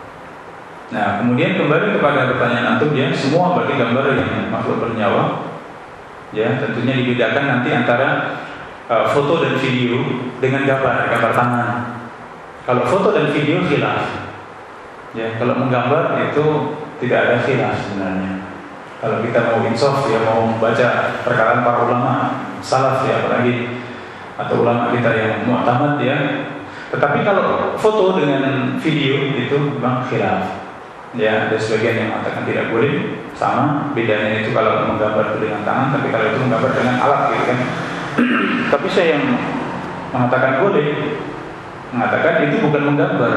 Nah, kemudian kembali kepada pertanyaan antum, ya, semua berarti gambar yang makhluk bernyawa. Ya, tentunya dibedakan nanti antara foto dan video dengan gambar tangan. Kalau foto dan video khilaf. Ya, kalau menggambar itu tidak ada khilaf sebenarnya. Kalau kita mau insaf, ya, mau membaca perkataan para ulama salaf, ya, apalagi atau ulama kita yang mu'tamad, ya. Tetapi kalau foto dengan video itu memang khilaf. Ya, ada sebagian yang mengatakan tidak boleh, sama bedanya itu kalau menggambar itu dengan tangan, tapi kalau itu menggambar dengan alat gitu kan. Tapi saya yang mengatakan boleh, mengatakan itu bukan menggambar.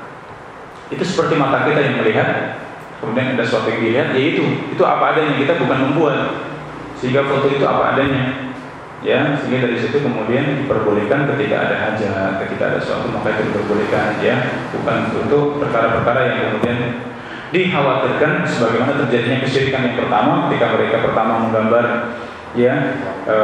Itu seperti mata kita yang melihat, kemudian ada sesuatu yang dilihat, yaitu itu apa adanya, kita bukan membuat. Sehingga foto itu apa adanya. Ya, sehingga dari situ kemudian diperbolehkan ketika ada hajat, ketika ada sesuatu maka itu diperbolehkan, ya, bukan untuk perkara-perkara yang kemudian dikhawatirkan sebagaimana terjadinya kesyirikan yang pertama ketika mereka pertama menggambar, ya,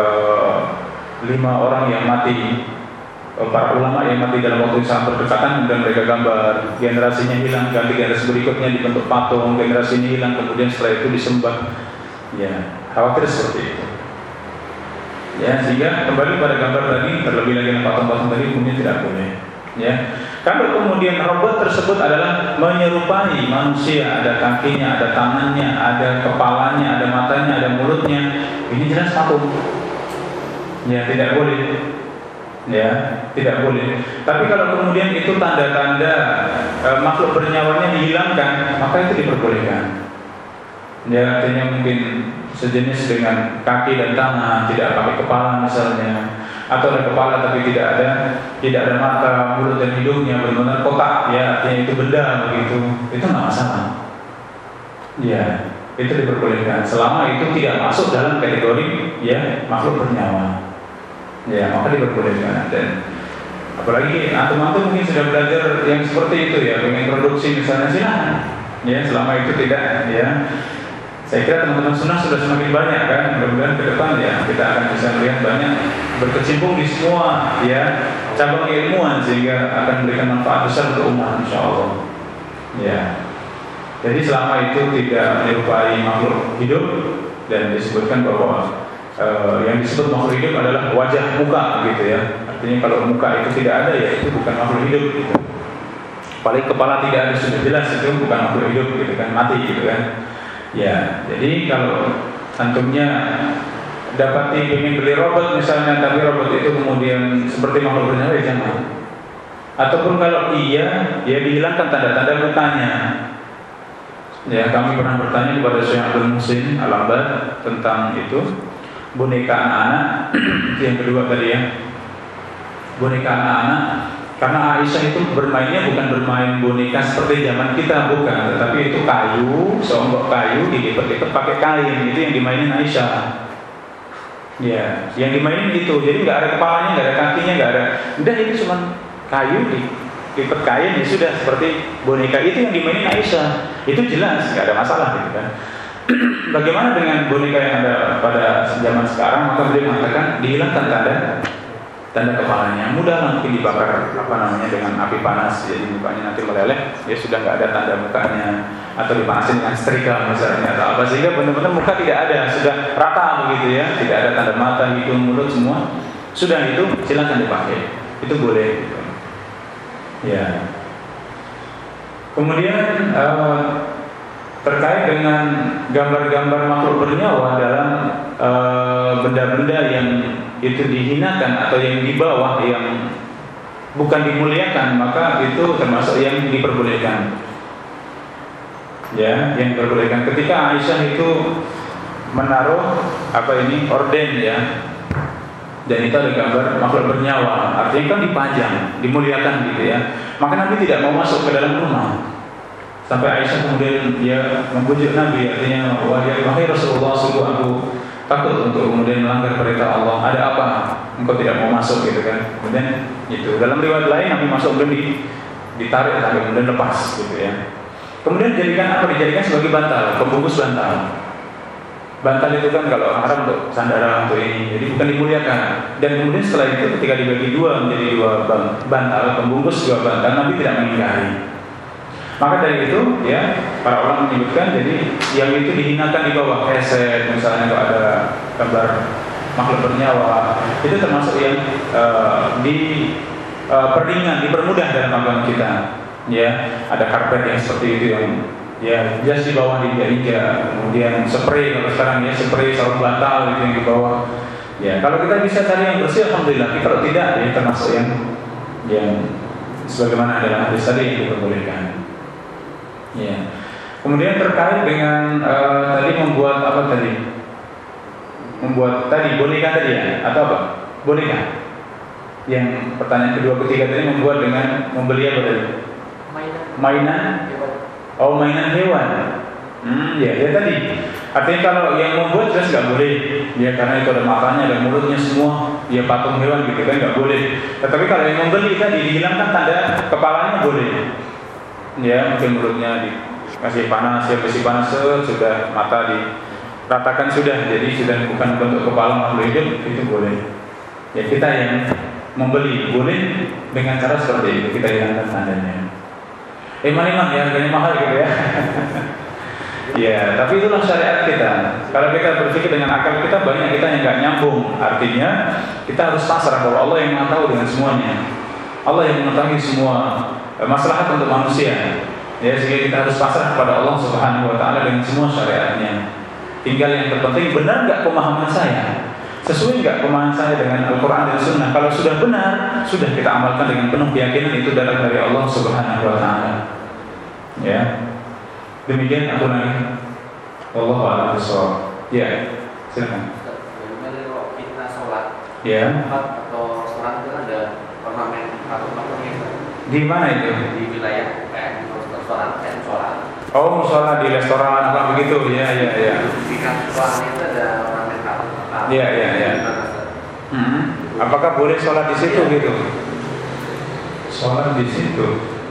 5 orang yang mati, para ulama yang mati dalam waktu yang sangat berdekatan, dan mereka gambar, generasinya hilang, ganti generasi berikutnya dibentuk patung, generasi ini hilang, kemudian setelah itu disembah. Ya, khawatir seperti itu. Ya, sehingga kembali pada gambar tadi, terlebih lagi dengan patung-patung tadi, kemudian tidak boleh. Ya, kalau kemudian robot tersebut adalah menyerupai manusia, ada kakinya, ada tangannya, ada kepalanya, ada matanya, ada mulutnya, ini jelas patung. Ya, tidak boleh. Ya, tidak boleh. Tapi kalau kemudian itu tanda-tanda makhluk bernyawanya dihilangkan, maka itu diperbolehkan. Ya, artinya mungkin sejenis dengan kaki dan tangan, tidak pakai kepala misalnya, atau ada kepala tapi tidak ada mata, mulut dan hidungnya benar-benar kotak, ya, artinya itu benda begitu, itu nggak masalah. Ya, itu diperbolehkan selama itu tidak masuk dalam kategori ya makhluk bernyawa. Ya, maka diperbolehkan. Dan apalagi antum-antum mungkin sudah belajar yang seperti itu, ya, mengintroduksi misalnya, silahkan. Ya, selama itu tidak, ya. Saya kira teman-teman sunnah sudah semakin banyak kan, mudah-mudahan ke depan ya kita akan bisa melihat banyak berkecimpung di semua ya cabang keilmuan, sehingga akan memberikan manfaat besar untuk umat insyaallah. Ya. Jadi selama itu tidak menyerupai makhluk hidup, dan disebutkan bahwa yang disebut makhluk hidup adalah wajah muka gitu ya. Artinya kalau muka itu tidak ada, ya itu bukan makhluk hidup gitu. Paling kepala tidak ada, sudah jelas itu bukan makhluk hidup gitu kan, mati gitu kan. Ya, jadi kalau antumnya dapati ingin beli robot misalnya, tapi robot itu kemudian seperti makhluk bernyawa, ya jangan. Ataupun kalau iya, ya dihilangkan tanda-tanda mukanya. Ya, kami pernah bertanya kepada Syekh Abdul Muhsin Al-Ambad tentang itu boneka anak-anak. Yang kedua tadi ya, boneka anak-anak. Karena Aisyah itu bermainnya bukan bermain boneka seperti zaman kita, bukan, tetapi itu kayu, seonggok kayu dilipat-lipat pakai kain, itu yang dimainin Aisyah. Ya, yang dimainin itu, jadi nggak ada kepalanya, nggak ada kakinya, nggak ada, udah itu cuma kayu dilipat kain, ya sudah seperti boneka, itu yang dimainin Aisyah. Itu jelas, nggak ada masalah gitu kan. Bagaimana dengan boneka yang ada pada zaman sekarang? Maka beliau mengatakan dihilangkan tanda kepalanya, mudah mungkin dibakar dengan api panas, jadi mukanya nanti meleleh, ya sudah nggak ada tanda mukanya, atau dipanasin dengan setrika misalnya atau apa, sehingga benar-benar muka tidak ada, sudah rata begitu ya, tidak ada tanda mata, hidung, mulut semua, sudah itu silakan dipakai, itu boleh gitu. Ya. Kemudian terkait dengan gambar-gambar makhluk bernyawa dalam benda-benda yang itu dihinakan atau yang di bawah, yang bukan dimuliakan, maka itu termasuk yang diperbolehkan. Ya, yang diperbolehkan. Ketika Aisyah itu menaruh orden ya, dan itu ada gambar makhluk bernyawa, artinya kan dipajang, dimuliakan gitu ya. Maka Nabi tidak mau masuk ke dalam rumah. Sampai Aisyah kemudian dia membujuk Nabi, artinya wahai Rasulullah, sungguh aku takut untuk kemudian melanggar perintah Allah. Ada apa? Engkau tidak mau masuk gitu kan? Kemudian itu dalam riwayat lain Nabi masuk kemudian ditarik sampai kemudian lepas gitu ya. Kemudian dijadikan apa? Dijadikan sebagai bantal, pembungkus bantal. Bantal itu kan kalau haram untuk sandaran untuk ini, jadi bukan dimuliakan. Dan kemudian setelah itu ketika dibagi dua menjadi dua bantal, pembungkus dua bantal, Nabi tidak mengingkari. Maka dari itu ya para ulama menyebutkan, jadi yang itu dihinakan di bawah keset misalnya, kalau ada gambar makhluk bernyawa, itu termasuk yang dipermudah dalam agama kita. Ya, ada karpet yang seperti itu yang ya jas di bawah diinjak, kemudian spray, kalau sekarang ya spray sarung bantal itu yang di bawah. Ya, kalau kita bisa cari yang bersih alhamdulillah, tapi kalau tidak ya termasuk yang sebagaimana dalam hadis tadi yang diperbolehkan. Ya. Kemudian terkait dengan tadi membuat boneka tadi ya, atau apa? Boneka. Yang pertanyaan kedua ketiga tadi membuat dengan membeli apa tadi? Mainan. Oh, mainan hewan. Ya tadi. Artinya kalau yang membuat jelas nggak boleh. Ya karena itu ada matanya, ada mulutnya semua. Ya patung hewan gitu kan nggak boleh. Tetapi kalau yang membeli tadi dihilangkan tanda kepalanya boleh. Ya mungkin mulutnya dikasih panas, ya besi panas, sudah mata diratakan sudah, jadi sudah bukan bentuk kepala makhluk hidup, itu boleh. Ya kita yang membeli boleh dengan cara seperti itu, kita hilangkan tandanya. Iman ya harganya mahal gitu ya. Ya tapi itulah syariat kita. Kalau kita berpikir dengan akal kita, banyak kita yang nggak nyambung. Artinya kita harus pasrah bahwa Allah yang tahu dengan semuanya. Allah yang mengetahui semua maslahat untuk manusia, ya, sehingga kita harus pasrah kepada Allah Subhanahu wa taala dengan semua syariatnya. Tinggal yang terpenting, benar enggak pemahaman saya? Sesuai enggak pemahaman saya dengan Al-Qur'an dan Sunnah? Kalau sudah benar, sudah kita amalkan dengan penuh keyakinan itu datang dari Allah Subhanahu wa taala. Ya. Demikian aku lagi. Wallahu a'lam bishawab. Ya, silakan. Bagaimana kalau kita sholat? Ya. Atau sholat itu ada ornamen patung-patungnya. Di mana itu? Di wilayah kayak restoran, kayak musola. Oh, musola di restoran apa begitu? Ya. Di kantor itu ada ornamen patung. Ya. Apakah boleh sholat di situ gitu? Sholat di situ.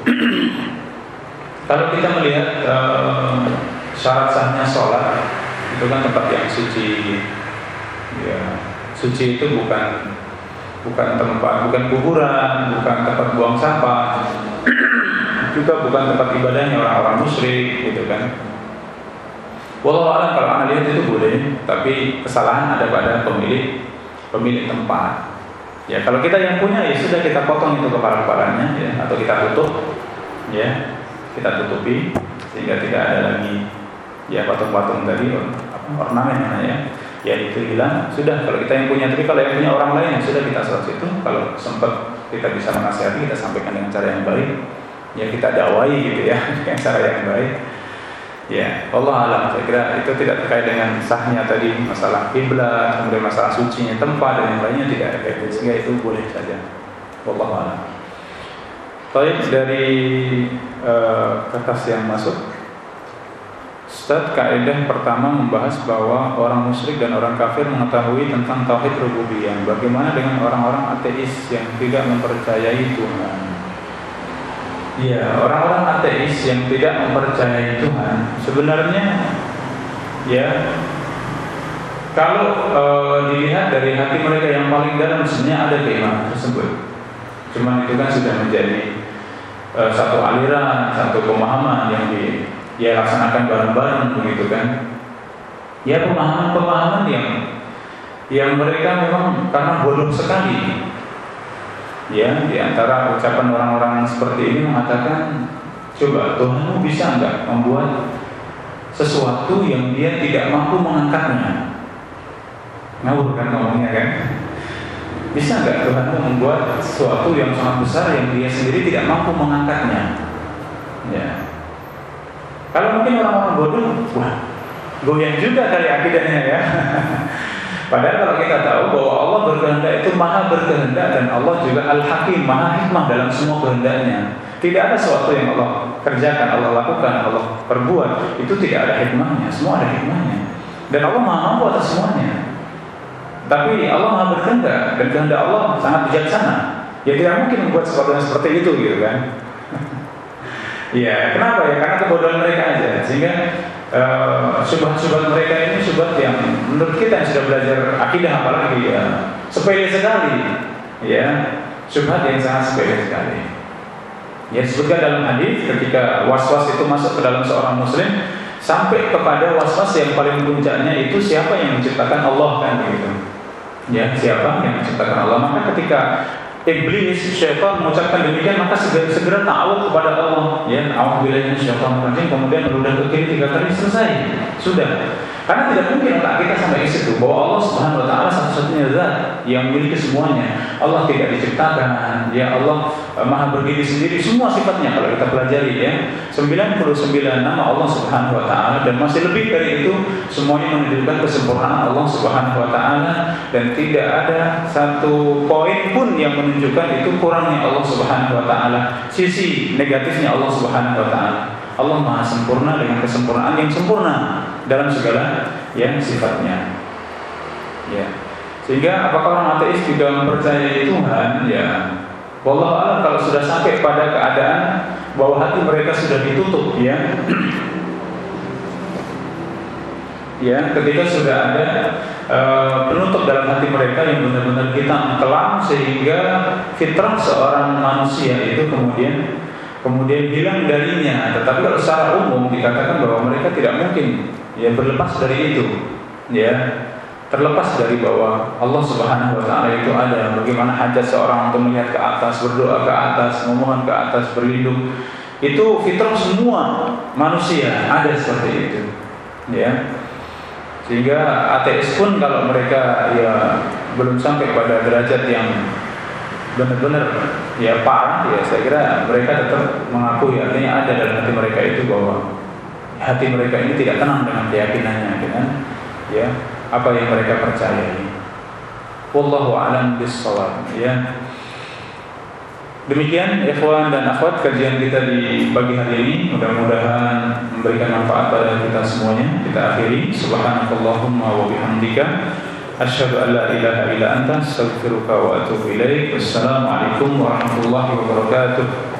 Kalau kita melihat syarat sahnya sholat, itu kan tempat yang suci. Ya, suci itu bukan tempat, bukan kuburan, bukan tempat buang sampah, juga bukan tempat ibadahnya orang-orang musyrik, gitu kan. Wallahu a'lam, kalau anda lihat itu boleh, tapi kesalahan ada pada pemilik tempat. Ya, kalau kita yang punya ya sudah, kita potong itu kepala-kepalanya, ya, atau kita tutup, ya, kita tutupi sehingga tidak ada lagi ya patung-patung tadi, ornamen ya. ya itu hilang, sudah kalau kita yang punya. Tapi kalau yang punya orang lain, ya sudah kita serahkan itu. Kalau sempat kita bisa menasihati, kita sampaikan dengan cara yang baik, ya kita dakwai gitu ya dengan cara yang baik. Ya, Allah alam, saya kira itu tidak terkait dengan sahnya tadi masalah kiblat, kemudian masalah sucinya tempat dan yang lainnya tidak ada kaitan, sehingga itu boleh saja. Allah alam. Baik, dari kertas yang masuk, Ustaz, kaidah pertama membahas bahwa orang musyrik dan orang kafir mengetahui tentang tauhid rububiyah. Bagaimana dengan orang-orang ateis yang tidak mempercayai Tuhan? Ya, orang-orang ateis yang tidak mempercayai Tuhan sebenarnya, ya, kalau dilihat dari hati mereka yang paling dalam, sebenarnya ada keimanan tersebut. Cuman itu kan sudah menjadi satu aliran, satu pemahaman yang laksanakan bareng-bareng begitu kan. Ya, pemahaman-pemahaman yang mereka memang karena bodoh sekali. Ya, di antara ucapan orang-orang seperti ini mengatakan, coba Tuhanmu bisa enggak membuat sesuatu yang dia tidak mampu mengangkatnya? Ngawur kan ngomongnya kan? Bisa enggak Tuhanmu membuat sesuatu yang sangat besar yang dia sendiri tidak mampu mengangkatnya? Ya. Kalau mungkin orang-orang bodoh, wah, goyang juga kali akidahnya ya. Padahal kalau kita tahu bahwa Allah berkehendak itu maha berkehendak, dan Allah juga Al-Hakim, maha hikmah dalam semua kehendaknya. Tidak ada sesuatu yang Allah kerjakan, Allah lakukan, Allah perbuat, itu tidak ada hikmahnya, semua ada hikmahnya. Dan Allah maha mampu atas semuanya. Tapi Allah maha berkehendak, dan kehendak Allah sangat bijaksana. Ya tidak mungkin membuat sesuatu yang seperti itu gitu kan. Ya, kenapa ya? Karena kebodohan mereka aja. Sehingga syubhat-syubhat mereka ini syubhat yang menurut kita yang sudah belajar akidah apalagi ya sepele sekali, ya, syubhat yang sangat sepele sekali. Ya, disebutkan dalam hadis ketika was-was itu masuk ke dalam seorang muslim, sampai kepada was-was yang paling puncaknya itu siapa yang menciptakan Allah kan begitu. Ya, siapa yang menciptakan Allah? Maka ketika iblis, syaitan mengucapkan demikian, maka segera ta'awudz kepada Allah. Ya, a'udzubillahi minasyaitonir rajim, kemudian meludah ke kiri 3 kali, selesai. Sudah. Karena tidak mungkin otak kita sampai ke situ bahwa Allah Subhanahu wa taala satu-satunya zat yang memiliki semuanya. Allah tidak diciptakan, ya Allah maha berdiri sendiri, semua sifatnya kalau kita pelajari ya. 99 nama Allah Subhanahu wa taala, dan masih lebih dari itu, semuanya menunjukkan kesempurnaan Allah Subhanahu wa taala, dan tidak ada satu poin pun yang menunjukkan itu kurangnya Allah Subhanahu wa taala, sisi negatifnya Allah Subhanahu wa taala. Allah maha sempurna dengan kesempurnaan yang sempurna dalam segala yang sifatnya. Ya. Sehingga apakah orang ateis juga mempercayai Tuhan? Ya. Wallahu a'lam, kalau sudah sampai pada keadaan bahwa hati mereka sudah ditutup, ya. Ya, ketika sudah ada penutup dalam hati mereka yang benar-benar hitam kelam, sehingga fitrah seorang manusia itu kemudian hilang darinya. Tetapi kalau secara umum dikatakan bahwa mereka tidak mungkin ya berlepas dari itu, ya, terlepas dari bahwa Allah Subhanahu wa taala itu ada. Bagaimana hajat seorang untuk melihat ke atas, berdoa ke atas, memohon ke atas, berlindung, itu fitrah semua manusia ada seperti itu, ya. Sehingga ateis pun kalau mereka ya belum sampai pada derajat yang benar-benar ya parah, ya saya kira mereka tetap mengakui, artinya ada dalam hati mereka itu bahwa hati mereka ini tidak tenang dengan keyakinannya, dengan ya apa yang mereka percayai. Wallahu a'lam bissawab. Ya. Demikian ikhwan dan akhwat kajian kita di pagi hari ini, mudah-mudahan memberikan manfaat pada kita semuanya. Kita akhiri, subhanakallahumma wa bihamdika asyhadu an la ilaha illa anta astaghfiruka wa atubu ilaik. Wassalamualaikum warahmatullahi wabarakatuh.